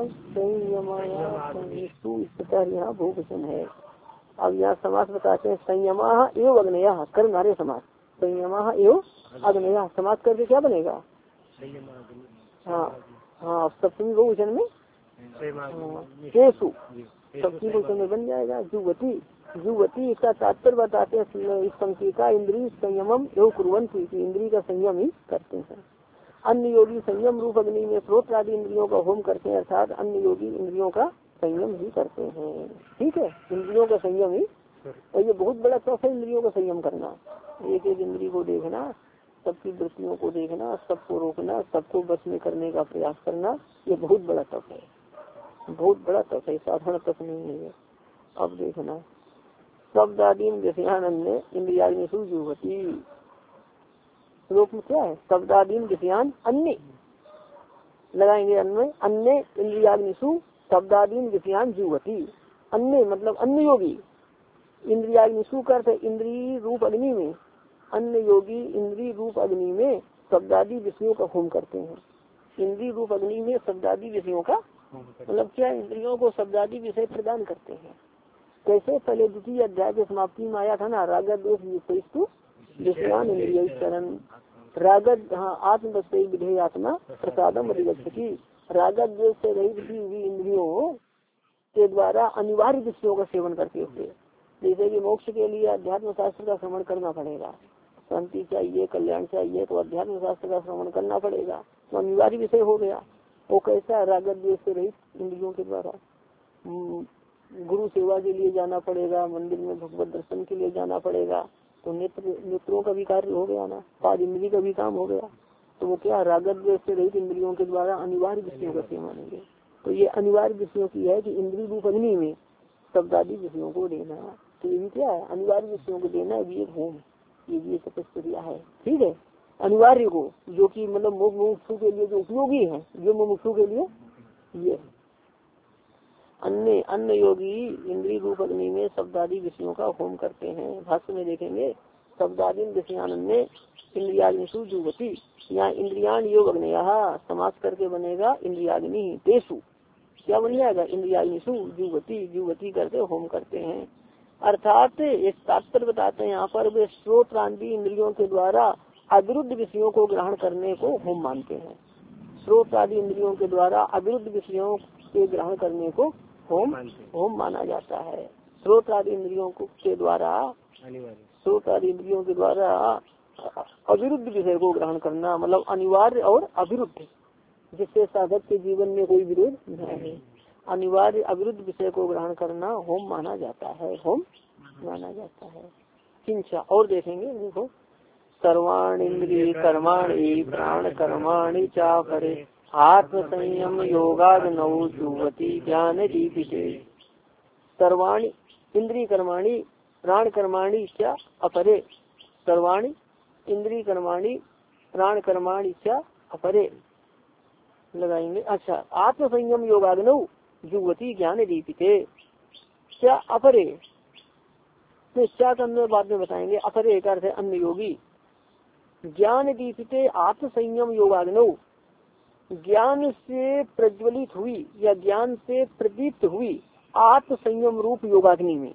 संयम, इस प्रकार यहाँ बहुवचन है। अब यहाँ समास बताते हैं संयमा एवं अग्नया, कर्मधारय समास, संयमा एवं अग्नया समास करके क्या बनेगा? हाँ हाँ सप्तमी बहुवचन में केशु, सप्तमी बहुवचन में बन जाएगा जुवती। जुवती इसका तात्पर्य बताते हैं इस पंक्ति का, इंद्रिय संयमम एवं कुर्वन्ति, इंद्रिय का संयम ही करते हैं। अन्य योगी संयम रूप अग्नि में स्रोत आदि इंद्रियों का होम करते हैं, अर्थात अन्य योगी इंद्रियों का संयम ही करते हैं। ठीक है, इंद्रियों का संयम ही, और ये बहुत बड़ा तप है इंद्रियों का संयम करना। एक एक इंद्रिय को देखना, सबकी वृत्तियों को देखना, सबको रोकना, सबको बस में करने का प्रयास करना, ये बहुत बड़ा तप है, बहुत बड़ा तप है, साधारण तप नहीं है। अब देखना शब्द आदि विषयान्य इंद्रियाग्निषु जुहति, श्लोक में क्या है? शब्द आदि विषयान अन्य लगाएंगे, अन्य अन्य इंद्रियाग्निषु शब्द आदि विषयान जुहति। अन्य मतलब अन्य योगी, इंद्रियाग्निषु करते इंद्रिय रूप अग्नि में, अन्य योगी इंद्रिय रूप अग्नि में शब्दादि विषयों का होम करते हैं। इंद्रिय रूप अग्नि में शब्दादि विषयों का मतलब क्या? इंद्रियों को शब्दादि विषय प्रदान करते हैं। कैसे? पहले द्वितीय अध्याय के समाप्ति में आया था ना, राग द्वेष विषयान इंद्रिय चरण, रागद हाँ आत्मवत्सई विधेय आत्मा प्रसादम अधिगच्छति। राग द्वेष से रहित की हुई इंद्रियों के द्वारा अनिवार्य विषयों का सेवन करते हुए, जैसे कि मोक्ष के लिए अध्यात्म शास्त्र का श्रवण करना पड़ेगा, शांति चाहिए, कल्याण चाहिए, तो अध्यात्म शास्त्र का श्रवण करना पड़ेगा, तो अनिवार्य विषय हो गया। वो कैसा? राग द्वेष से रहित इंद्रियों के द्वारा गुरु सेवा के लिए जाना पड़ेगा, मंदिर में भगवत दर्शन के लिए जाना पड़ेगा, तो नेत्र नेत्रों का भी कार्य हो गया ना, पाद इंद्रिय का भी काम हो गया। तो वो क्या? राग द्वेष से रहित इंद्रियों के द्वारा अनिवार्य विषयों का सेवन मानेंगे। तो ये अनिवार्य विषयों की है कि इंद्रिय रूप अग्नि में शब्दादि विषयों को देना, तो ये भी क्या है? अनिवार्य विषयों को देना भी एक होम, ये भी एक तपस्या है। ठीक है, अनिवार्य को, जो कि मतलब मुमुक्षु के लिए जो उपयोगी है, जो मुमुक्षु के लिए ये अन्य अन्य योगी इंद्रिय रूप अग्नि में शब्दादि विषयों का होम करते हैं। भाष्य में देखेंगे शब्दादि विषयान अन्य इंद्रियाग्निषु जुहति, यहाँ इंद्रियान योग अग्नयः समास करके बनेगा इंद्रियाग्नि तेषु, क्या बन जाएगा? इंद्रियाग्निषु जुहति, जुहति करके होम करते हैं। अर्थात एक तात्पर्य बताते हैं यहाँ पर, वे स्रोत आदि इंद्रियों के द्वारा अविरुद्ध विषयों को ग्रहण करने को होम मानते हैं। स्रोत आदि इंद्रियों के द्वारा अविरुद्ध विषयों के ग्रहण करने को होम होम माना जाता है। स्रोत आदि इंद्रियों के द्वारा स्रोत आदि इंद्रियों के द्वारा अविरुद्ध विषय को ग्रहण करना, मतलब अनिवार्य और अविरुद्ध, जिससे साधक के जीवन में कोई विरोध नहीं है, अनिवार्य अविरुद्ध विषय को ग्रहण करना होम माना जाता है, होम माना जाता है। किंचा और देखेंगे, देखो सर्वाणि इंद्रिय कर्माणि प्राण कर्माणि चा परे आत्म संयम योगाग्नौ जुहति ज्ञान दीपिते। सर्वाणि इंद्रिय कर्माणि प्राण कर्माणि च अपरे, सर्वाणि इंद्रिय कर्माणि प्राण कर्माणि च अपरे लगाएंगे। अच्छा, आत्म संयम योगाग्नौ जुहति ज्ञान दीपिते, क्या अपरे, तो क्या करने बाद में बताएंगे। अपरे का अर्थ है अन्य योगी, ज्ञान दीपिते आत्म संयम योगाग्नौ, ज्ञान से प्रज्वलित हुई या ज्ञान से प्रदीप्त हुई आत्म संयम रूप योगाग्नि में,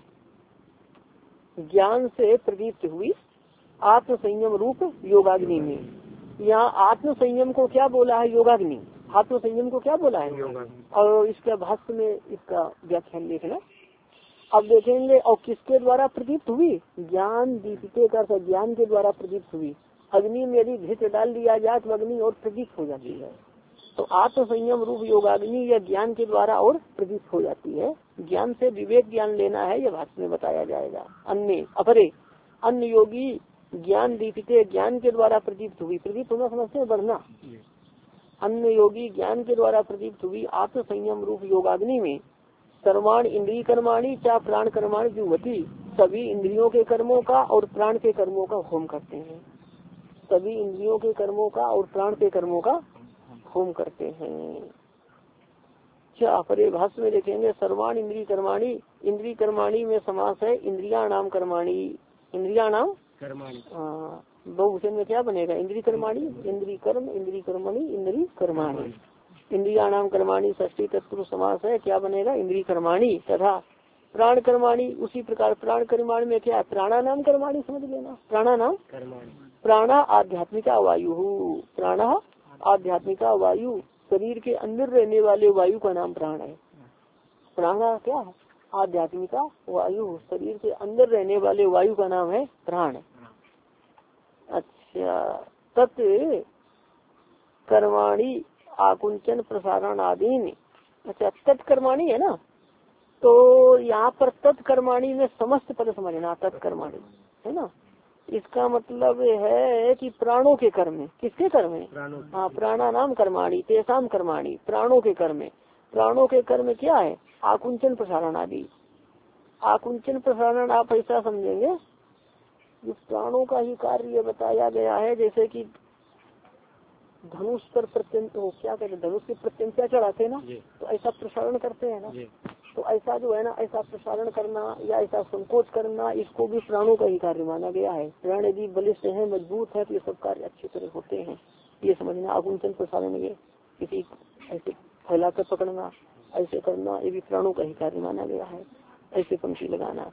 ज्ञान से प्रदीप्त हुई आत्म संयम रूप योगाग्नि में। यहाँ आत्म संयम को क्या बोला है? योगाग्नि। आत्म संयम को क्या बोला है? और इसका भाष्य में इसका व्याख्यान देखना। अब देखेंगे और किसके द्वारा प्रदीप्त हुई? ज्ञान दीपिते का अर्थ ज्ञान के द्वारा प्रदीप्त हुई। अग्नि में यदि घृत डाल दिया जाए तो अग्नि और प्रदीप्त हो जाती है। तो आत्म संयम रूप योगाग्नि या ज्ञान के द्वारा और प्रदीप्त हो जाती है। ज्ञान से विवेक ज्ञान लेना है, यह भाष्य में बताया जाएगा। अन्य अपरे अन्य योगी ज्ञान दीपिते ज्ञान के द्वारा प्रदीप्त हुई। प्रदीप्त होना समझते हैं, बढ़ना। अन्य योगी ज्ञान के द्वारा प्रदीप्त हुई आत्म संयम रूप योगाग्नि में सर्वाण इंद्रिय कर्माणी चा प्राण कर्माणी जुवती, सभी इंद्रियों के कर्मों का और प्राण के कर्मों का होम करते हैं। सभी इंद्रियों के कर्मों का और प्राण के कर्मों का होम करते हैं। क्या परे भाष्य में देखेंगे सर्वाण इंद्रिय कर्माणी, इंद्रिय कर्माणी में समास है इंद्रिया नाम कर्माणी, इंद्रिया नाम कर्माणी। हाँ, बहुवचन में क्या बनेगा? इंद्रिय कर्माणी, इंद्रिय कर्म, इंद्रिय कर्मणि, इंद्रिय कर्माणी। इंद्रिया नाम कर्माणी षष्ठी तत्पुरुष समास है, क्या बनेगा? इंद्रिय कर्माणी। तथा प्राण कर्माणी, उसी प्रकार प्राण कर्माणी में क्या है? प्राणा नाम कर्माणी समझ लेना। प्राणा नाम कर्माणी, प्राणा आध्यात्मिका वायु, प्राणा आध्यात्मिका वायु, शरीर के अंदर रहने वाले वायु का नाम प्राण है। प्राणा क्या है? आध्यात्मिका वायु, शरीर के अंदर रहने वाले वायु का नाम है प्राण। अच्छा, तत् कर्माणी आकुंचन प्रसारण आदि। अच्छा, तत्कर्माणी है ना, तो यहाँ पर तत्कर्माणी में समस्त पद समझना। तत्कर्माणी है ना, इसका मतलब है कि प्राणों के कर्म है। किसके कर्म है? हाँ, प्राणा नाम कर्माणी तेसाम कर्माणी, प्राणों के कर्म है। प्राणों के कर्म क्या है? आकुंचन प्रसारण आदि। आकुंचन प्रसारण आप ऐसा समझेंगे, इस प्राणों का ही कार्य बताया गया है। जैसे कि धनुष पर प्रत्यंत हो, क्या कहते हैं, धनुष की प्रत्यंता चढ़ाते ना, तो ऐसा प्रसारण करते हैं ना। तो ऐसा जो है ना, ऐसा प्रसारण करना या ऐसा संकोच करना, इसको भी प्राणों का ही कार्य माना गया है। प्राण यदि बलिष्ठ है, मजबूत है, तो ये सब कार्य अच्छी तरह होते हैं। ये समझना आकुंचन प्रसारण, ये किसी ऐसे फैलाकर पकड़ना, ऐसे करना, ये भी प्राणों का ही कार्य माना गया है। ऐसे पंक्ति लगाना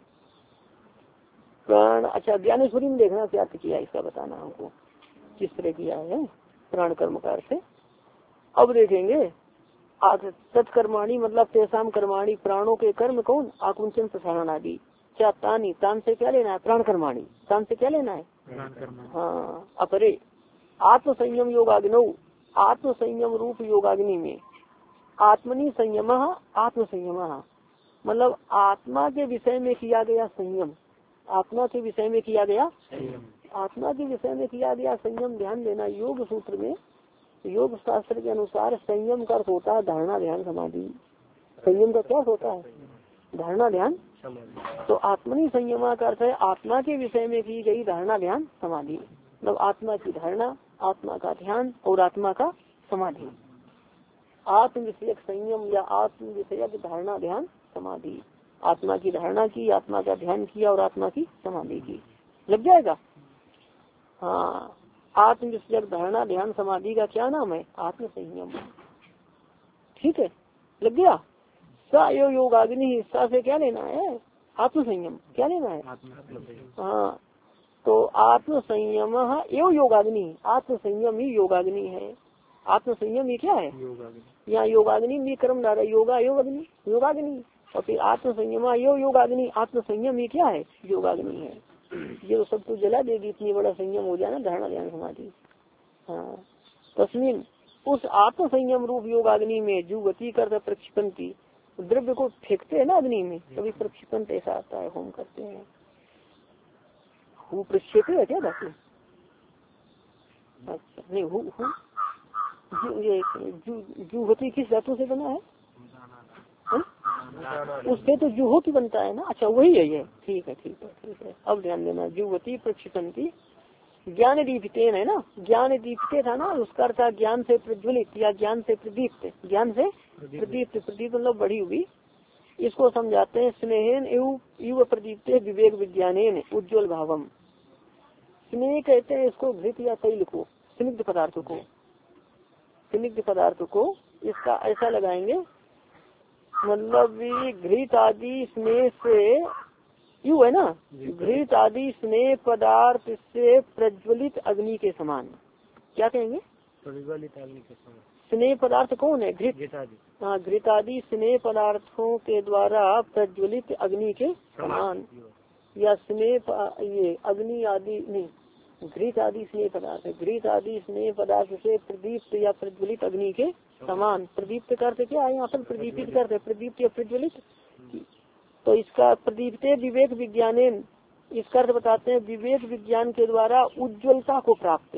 प्राण। अच्छा, ज्ञानेश्वरी में देखना क्या किया, इसका बताना हमको किस तरह किया है प्राण कर्मकार से। अब देखेंगे तत्कर्माणी मतलब तेसाम कर्माणी, प्राणों के कर्म कौन? आकुंचन प्रसारण आदि। क्या तानी, तान से क्या लेना है? प्राण कर्माणी, तान से क्या लेना है? हाँ, अपरे आत्म संयम योगाग्नौ, आत्म संयम रूप योगाग्नि में आत्मनि संयम, आत्म संयम मतलब आत्मा के विषय में किया गया संयम। आत्मा के विषय में किया गया संयम, आत्मा के विषय में किया गया संयम। ध्यान देना, योग सूत्र में, योग शास्त्र के अनुसार संयम का अर्थ होता है धारणा ध्यान समाधि। संयम का क्या होता है? धारणा ध्यान। तो आत्मनि संयमा का अर्थ है आत्मा के विषय में की गई धारणा ध्यान समाधि। मतलब आत्मा की धारणा, आत्मा का ध्यान और आत्मा का समाधि। आत्म विषयक संयम या आत्म विषयक धारणा ध्यान समाधि। आत्मा की धारणा की, आत्मा का ध्यान किया और आत्मा की समाधि की। लग जाएगा? हाँ, आत्म विषयक धारणा ध्यान समाधि का क्या नाम है? आत्म संयम। ठीक है, लग गया? सा यो योगाग्नि, सा से क्या लेना है? आत्म संयम। क्या लेना है? हाँ, तो आत्म संयम एवं योगाग्नि, आत्म संयम ही योगाग्नि है। आत्म संयम ये क्या है? यहाँ योगाग्नि भी कर्म धारा, योगा योगाग्नि, योगाग्नि। और फिर आत्म संयम यो योगाग्नि, आत्म संयम ये क्या है? योगाग्नि है। ये तो सब कुछ जला देगी, इतनी बड़ा संयम हो जाए ना धारणा ध्यान समाधि। हाँ, तस्मीन उस आत्म संयम रूप योगाग्नि में जुगति कर प्रक्षिपंती, द्रव्य को फेंकते हैं ना अग्नि में, कभी प्रक्षिपन ऐसा आता है, होम करते हैं। हु प्रक्षेप है क्या धातु? अच्छा नहीं, हु हु ये जुहती किस धातु से बना है? उससे तो जुहोती बनता है ना। अच्छा वही है ये, ठीक है ठीक है ठीक है। अब ध्यान देना, जुवती प्रक्षिपंती ज्ञान दीप्तेन है ना, ज्ञान दीप्ते था ना, उसका अर्थ ज्ञान से प्रज्वलित या ज्ञान से प्रदीप्त, ज्ञान से प्रदीप्त, प्रदीप्त मतलब बढ़ी हुई। इसको समझाते हैं स्नेहन एवं प्रदीप्ते विवेक विज्ञानेन उज्ज्वल भावम। स्नेह कहते हैं इसको घृत या तैल को, स्निग्ध पदार्थ को। स्निग्ध पदार्थ को, इसका ऐसा लगाएंगे मतलब घृत आदि स्नेह से, यू है ना, घृत आदि स्नेह पदार्थ से प्रज्वलित अग्नि के समान। क्या कहेंगे? प्रज्वलित अग्नि के समान। स्नेह पदार्थ कौन है? घृत। हाँ, घृत आदि स्नेह पदार्थों के द्वारा प्रज्वलित अग्नि के समान, या स्नेह ये अग्नि आदि नहीं, घृत आदि स्नेह पदार्थ है। घृत आदि स्नेह पदार्थ से प्रदीप्त या प्रज्वलित अग्नि के समान। प्रदीप्त करते क्या है यहाँ पर? प्रदीपित करते, प्रदीप्त या प्रज्वलित। तो इसका प्रदीप्ते विवेक विज्ञाने, इसका अर्थ बताते हैं विवेक विज्ञान के द्वारा उज्ज्वलता को प्राप्त।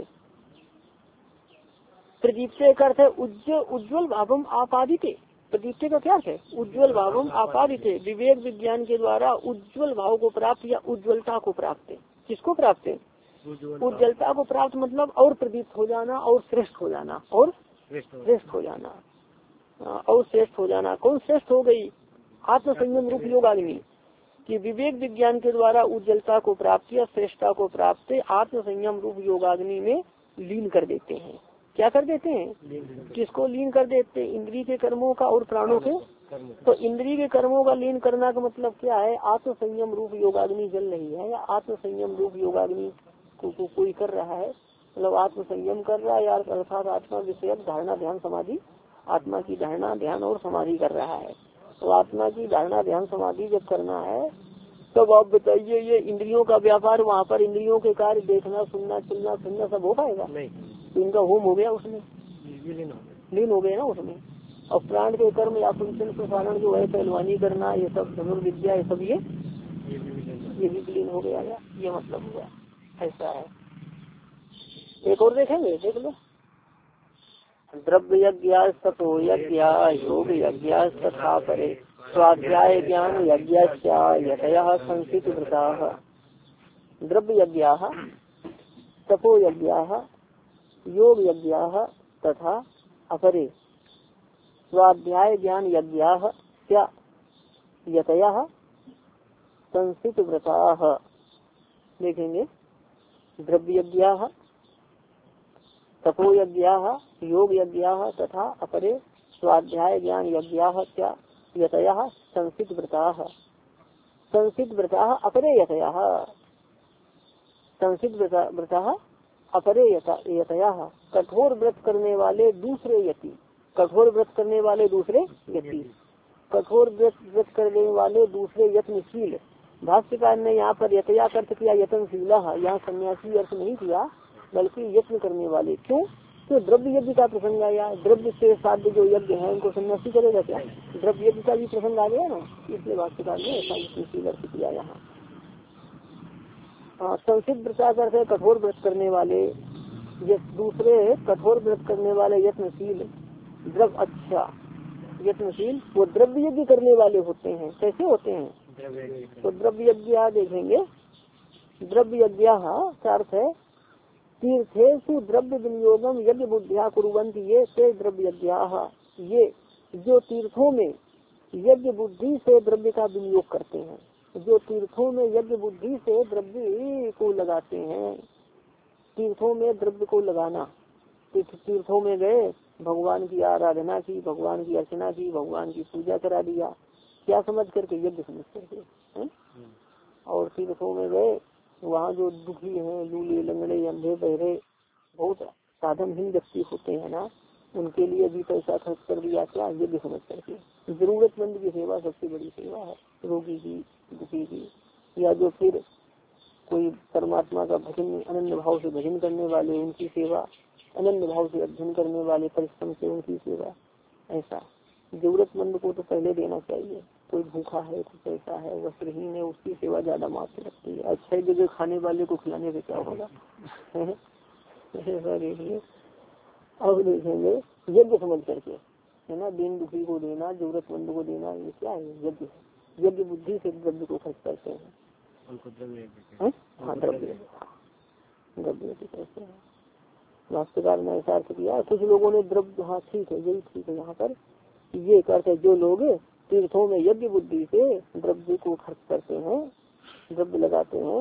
प्रदीप्ते का अर्थ है उज्ज्वल, उज्ज्वल भावम आपादिते। प्रदीप्ते का क्या है? उज्ज्वल भावम आपादिते। विवेक विज्ञान के द्वारा उज्ज्वल भाव को प्राप्त या उज्ज्वलता को प्राप्त। किसको प्राप्त है? उज्ज्वलता को प्राप्त मतलब और प्रदीप्त हो जाना, और श्रेष्ठ हो जाना, और श्रेष्ठ हो जाना, और श्रेष्ठ हो जाना। कौन श्रेष्ठ हो गई? आत्म संयम रूप योगाग्नि कि विवेक विज्ञान के द्वारा उज्ज्वलता को प्राप्त या श्रेष्ठता को प्राप्त आत्म संयम रूप योगाग्नि में लीन कर देते हैं। क्या कर देते हैं? किसको लीन कर देते हैं? इंद्रिय के कर्मों का और प्राणों के। तो इंद्रिय के कर्मों का लीन करना का मतलब क्या है? आत्म संयम रूप योगाग्नि जल रही है, या आत्म संयम रूप योगाग्नि को, को कोई कर रहा है, मतलब आत्म संयम कर रहा है, या अर्थात आत्मा विषयक धारणा ध्यान समाधि, आत्मा की धारणा ध्यान और समाधि कर रहा है। तो आत्मा की धारणा ध्यान समाधि जब करना है तब तो आप बताइए ये इंद्रियों का व्यापार, वहाँ पर इंद्रियों के कार्य देखना सुनना चलना फिरना सब हो पाएगा? नहीं। तो इनका होम हो गया उसमें, लीन हो गए ना उसमें। और प्राण के कर्म या पुंसन प्रसारण जो है, पहलवानी करना, ये सब धनुर्विद्या, ये सब ये ये भी लीन हो गया, ये मतलब हुआ। ऐसा है। एक और देखेंगे, देख लो। द्रव्य यज्ञ तपो यज्ञ योग यज्ञ तथा परे स्वाध्याय ज्ञान यज्ञ यतयः संसित वृताः। द्रव्य यज्ञ तपो यज्ञ योग यज्ञ तथा अपरे स्वाध्याय ज्ञान यज्ञ यतयः संसित व्रताः। देखेंगे द्रव्य यज्ञ तपो यज्ञ योग यज्ञ तथा अपरे स्वाध्याय ज्ञान यज्ञ यतयः संसित व्रताः। संसित व्रताः अपरे यतयः, संसित व्रताः अपरे यतयः कठोर व्रत करने वाले दूसरे यति, कठोर व्रत करने वाले दूसरे यति, कठोर व्रत व्रत करने वाले दूसरे यत्नशील। भाष्यकार ने यहाँ पर यतया अर्थ किया यत्नशील, यहाँ सन्यासी अर्थ नहीं किया बल्कि यत्न करने वाले। क्यों? तो द्रव्य यज्ञ का प्रसंग आया, द्रव्य से साध्य जो यज्ञ है उनको सन्यासी करेगा क्या? द्रव्य यज्ञ का भी प्रसंग आ गया ना, इसलिए भाष्यकार ने ऐसा यत्नशील अर्थ किया यहाँ। संसिद्ध व्रता करते हैं कठोर व्रत करने वाले, ये दूसरे कठोर व्रत करने वाले यत्नशील। द्रव्य अच्छा यत्नशील वो द्रव्य यज्ञ करने वाले होते हैं। कैसे होते हैं? तो द्रव्य यज्ञ देखेंगे, द्रव्य यज्ञ का अर्थ है तीर्थेषु द्रव्य विनियोगम यज्ञ बुद्धिया कुर्वन्ति ये से द्रव्य यज्ञाः। ये जो तीर्थों में यज्ञ बुद्धि से द्रव्य का विनियोग करते हैं, जो तीर्थों में यज्ञ बुद्धि से द्रव्य को लगाते हैं। तीर्थों में द्रव्य को लगाना, तीर्थों में गए, भगवान की आराधना की, भगवान की अर्चना की, भगवान की पूजा करा दिया, क्या समझ करके? यज्ञ समझ करके है? और तीर्थों में गए, वहाँ जो दुखी हैं, लूले लंगड़े अंधे बहरे बहुत साधनहीन व्यक्ति होते हैं ना, उनके लिए भी पैसा खर्च कर दिया, क्या? यज्ञ समझ करके। जरूरतमंद की सेवा सबसे बड़ी सेवा है, रोगी की, दुखी की, या जो फिर कोई परमात्मा का भजन अनन्य भाव से भजन करने वाले उनकी सेवा, अनन्य भाव से अध्ययन करने वाले परिश्रम से उनकी सेवा। ऐसा जरूरतमंद को तो पहले देना चाहिए। कोई भूखा है, कोई पैसा है, वस्त्रहीन है, उसकी सेवा ज्यादा मात्र रखती है। अच्छा जगह खाने वाले को खिलाने से क्या होगा? ऐसा देखिए। अब देखेंगे यज्ञ समझ करके है ना, दीन दुखी को देना, जरूरतमंद को देना, ये क्या है? यज्ञ है। यज्ञ बुद्धि से द्रव्य को खर्च करते हैं। हाँ द्रव्य द्रव्य कहते हैं। वास्तुकार ने ऐसा अर्थ किया। कुछ लोगों ने द्रव्य, हाँ ठीक है, यही ठीक है। यहाँ पर ये करते जो लोग तीर्थों में यज्ञ बुद्धि से द्रव्य को खर्च करते हैं, द्रव्य लगाते हैं,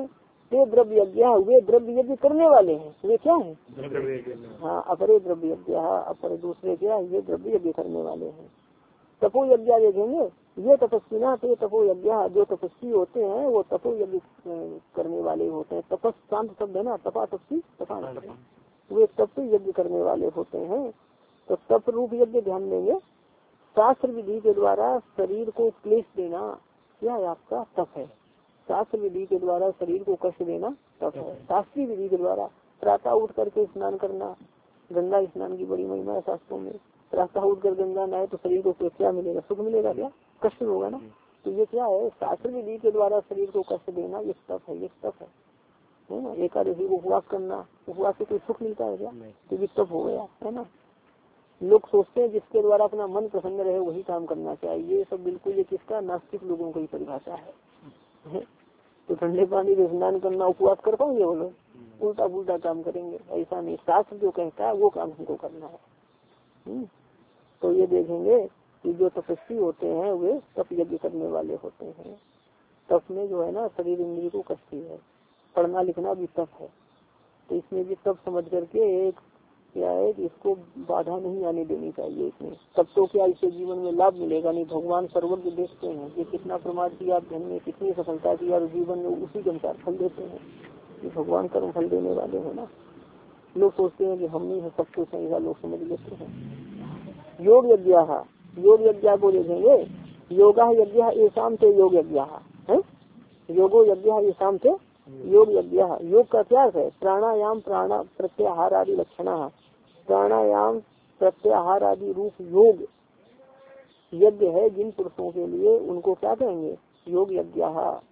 ते द्रव्य यज्ञ, वे द्रव्य यज्ञ करने वाले हैं। वे क्या हैं? हाँ, अपरे द्रव्य यज्ञ, अपरे दूसरे क्या है, ये द्रव्य यज्ञ करने वाले हैं। तपो यज्ञ देखेंगे, ये तपस्विना ते तपो यज्ञ, जो तपस्वी होते हैं वो तपो यज्ञ करने वाले होते हैं। तपस शांत शब्द है ना, तपा तपस्वी तपा, वे तप यज्ञ करने वाले होते हैं। तो तप रूप यज्ञ ध्यान देंगे, शास्त्र विधि के द्वारा शरीर को क्लेश देना क्या है, आपका तप है। शास्त्र विधि के द्वारा शरीर को कष्ट देना तप है। शास्त्रीय विधि के द्वारा प्रातः उठ करके स्नान करना, गंगा स्नान की बड़ी महिमा है शास्त्रों में। प्रातः उठ कर गंगा नहाए तो शरीर को क्या मिलेगा, सुख मिलेगा, क्या कष्ट होगा ना। तो ये क्या है, शास्त्र विधि के द्वारा शरीर को कष्ट देना, ये तप है, ये तप है, है ना। एकादशी को उपवास करना, उपवास से कोई सुख मिलता है क्या, तो ये तप हो गया, है ना। लोग सोचते हैं जिसके द्वारा अपना मन प्रसन्न रहे वही काम करना चाहिए, ये सब बिल्कुल ये किसका, नास्तिक लोगों की परिभाषा है। तो ठंडे पानी में स्नान करना उपवास कर पाएंगे वो लोग, उल्टा पुल्टा काम करेंगे, ऐसा नहीं। शास्त्र जो कहता है वो काम हमको करना है। तो ये देखेंगे कि जो तपस्वी होते हैं वे तप यज्ञ करने वाले होते हैं। तप में जो है ना शरीर इंद्रिय को कष्टी है, पढ़ना लिखना भी तप है। तो इसमें भी तप समझ करके एक क्या है कि इसको बाधा नहीं आने देनी चाहिए इसमें। तब तो क्या इससे जीवन में लाभ मिलेगा नहीं, भगवान सर्वज्ञ देखते हैं ये कितना प्रमाद किया अध्ययन में, कितनी सफलता की, और जीवन में उसी के अनुसार फल देते हैं। ये भगवान कर्म फल देने वाले है ना। लोग सोचते हैं कि हम नहीं है सब कुछ है, ऐसा लोग समझ लेते हैं। योग यज्ञ, योग यज्ञ को देखेंगे, योगा यज्ञ ऐसाम से योग यज्ञ है, योगो यज्ञ ऐसाम से योग यज्ञ। योग का क्या है, प्राणायाम प्राणा प्रत्याहार आदि लक्षण, प्राणायाम प्रत्याहार आदि रूप योग यज्ञ है जिन पुरुषों के लिए, उनको क्या कहेंगे, योग यज्ञ।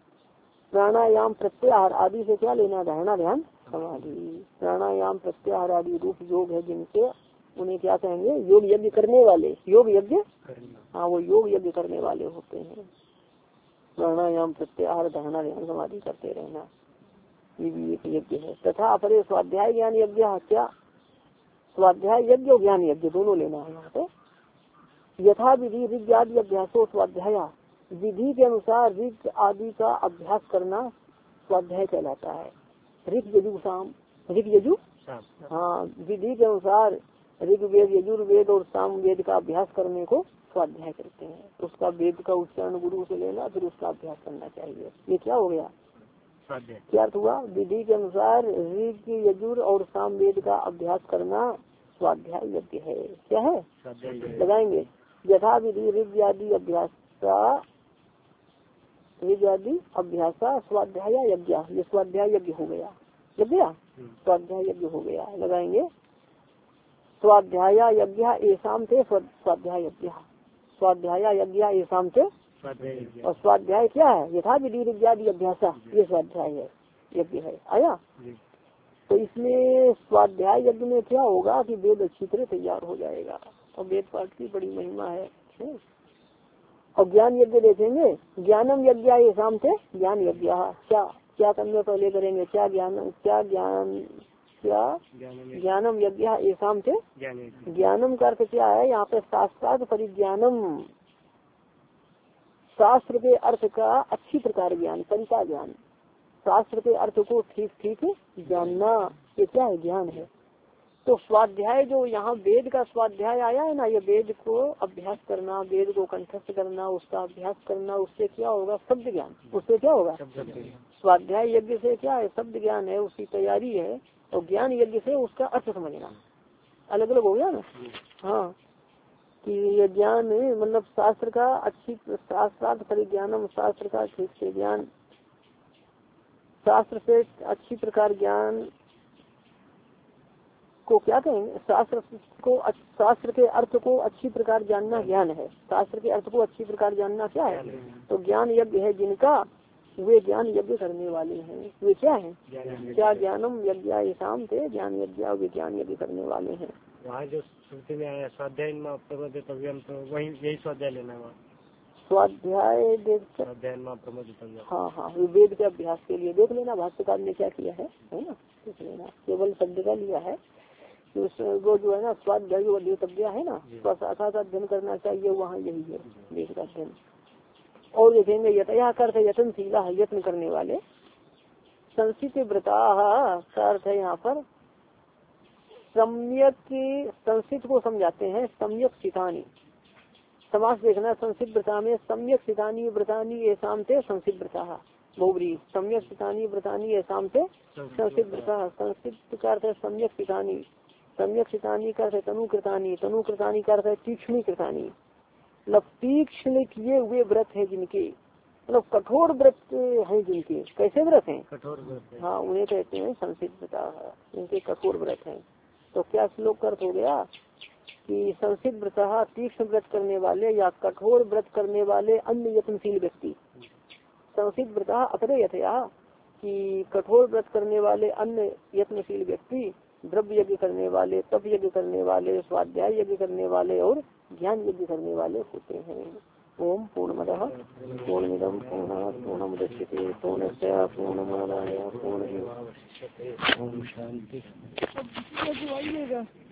प्राणायाम प्रत्याहार आदि से क्या लेना, धारणा ध्यान समाधि। प्राणायाम प्रत्याहार आदि रूप योग है जिनसे, उन्हें क्या कहेंगे, योग यज्ञ करने वाले, योग यज्ञ, हाँ वो योग यज्ञ करने वाले होते हैं। प्राणायाम प्रत्याहार धारणा ध्यान समाधि करते रहना, ये भी एक यज्ञ है। तथा अपरे स्वाध्याय ज्ञान यज्ञ, क्या स्वाध्याय यज्ञ और ज्ञान यज्ञ दोनों लेना है यहाँ पे। यथा विधि ऋग आदि अभ्यासो स्वाध्याय, विधि के अनुसार ऋग आदि का अभ्यास करना स्वाध्याय कहलाता है। ऋग यजु साम, ऋग यजु, हाँ विधि के अनुसार ऋग्वेद यजुर्वेद और साम वेद का अभ्यास करने को स्वाध्याय करते हैं। उसका वेद का उच्चारण गुरु से लेना, फिर उसका अभ्यास करना चाहिए। ये क्या हो गया, क्या अर्थ हुआ, विधि के अनुसार ऋग यजुर और साम वेद का अभ्यास करना स्वाध्याय यज्ञ है। क्या है, लगाएंगे, यथा विधि ऋग आदि अभ्यास, ऋग आदि अभ्यास स्वाध्याय यज्ञ, ये स्वाध्याय यज्ञ हो गया, यज्ञ स्वाध्याय यज्ञ हो गया। लगाएंगे स्वाध्याय यज्ञ ऐसाम थे स्वाध्याय यज्ञ, स्वाध्याय यज्ञ ऐसाम थे, और स्वाध्याय क्या है, यथा विधि ऋग आदि अभ्यास, ये स्वाध्याय है, यज्ञ है। आया, तो इसमें स्वाध्याय यज्ञ में क्या होगा कि वेद अच्छी तरह तैयार हो जाएगा, और वेद पाठ की बड़ी महिमा है। और ज्ञान यज्ञ देखेंगे, ज्ञानम यज्ञ ऐसाम थे ज्ञान यज्ञ, क्या क्या करने पहले करेंगे, क्या ज्ञान, क्या ज्ञान, क्या ज्ञानम यज्ञ ऐसाम थे। ज्ञानम का अर्थ क्या है, यहाँ पे शास्त्रार्थ परिज्ञानम, शास्त्र के अर्थ का अच्छी प्रकार ज्ञान, परिता ज्ञान, शास्त्र के अर्थ को ठीक ठीक जानना, ये क्या है, ज्ञान है। तो स्वाध्याय जो यहाँ वेद का स्वाध्याय आया है ना, ये वेद को अभ्यास करना, वेद को कंठस्थ करना, उसका अभ्यास करना, उससे क्या होगा, शब्द ज्ञान, उससे क्या होगा, स्वाध्याय यज्ञ से क्या है, शब्द ज्ञान है, उसकी तैयारी है। और ज्ञान यज्ञ से उसका अर्थ समझना, अलग अलग हो गया ना। हाँ, कि ये ज्ञान मतलब शास्त्र का अच्छी, शास्त्रार्थ परिज्ञानम, शास्त्र का ठीक से ज्ञान, शास्त्र से अच्छी प्रकार ज्ञान को क्या कहेंगे, शास्त्र को, शास्त्र के अर्थ को अच्छी प्रकार जानना ज्ञान है। शास्त्र के अर्थ को अच्छी प्रकार जानना क्या है, तो ज्ञान यज्ञ है जिनका, वे ज्ञान यज्ञ करने वाले हैं। वे क्या है, क्या ज्ञानम यज्ञ ऐसाम थे ज्ञान यज्ञ, वे ज्ञान यज्ञ करने वाले हैं। वहाँ जो श्रुति में आया स्वाध्याय तभी हम तो वही यही स्वाध्याय लेना है, स्वाध्याय देख स्वाध्याय, हाँ हाँ वेद के अभ्यास के लिए देख लेना भाष्यकार ने क्या किया है, है ना, देख लेना, केवल शब्द का लिया है। तो वो जो है ना स्वाध्याय जो देवतव्य है ना, स्वशाखा का अध्ययन करना चाहिए, वहाँ यही है वेद का अध्ययन। और देखेंगे यतया कर यत्नशीला है, यत्न करने वाले, संसित व्रता का अर्थ है यहाँ पर सम्यक, संसित को समझाते हैं सम्यक सितानी। समास देखना, संसित व्रता में सम्यक सितानी व्रतानी ऐसाम से संसित व्रता बहुबरी, सम्यक सितानी व्रतानी ऐसाम से संसित व्रता। संसित का अर्थ है सम्यक सितानी, सम्यक सितानी का अर्थ है तनुकृतानी, तनुकृतानी का अर्थ है तीक्ष्णी कृतानी। मतलब तीक्ष्ण किए हुए व्रत है जिनके, मतलब कठोर व्रत है जिनके। कैसे व्रत हैं? कठोर व्रत। हाँ, उन्हें कहते हैं संसित व्रता, इनके कठोर व्रत हैं। तो क्या श्लोक का अर्थ हो गया कि संसित व्रता तीक्ष्ण व्रत करने वाले या कठोर व्रत करने वाले अन्य यत्नशील व्यक्ति। संसित व्रता अपरे यथया कि कठोर व्रत करने वाले अन्य यत्नशील व्यक्ति द्रव्य यज्ञ करने वाले, तप यज्ञ करने वाले, स्वाध्याय यज्ञ करने वाले और ज्ञान यज्ञ करने वाले होते हैं। ओम पूर्णमदः पूर्णमिदं पूर्णात् पूर्णमुदच्यते पूर्णस्य पूर्णमादाय पूर्णमेवावशिष्यते। ओम शांति।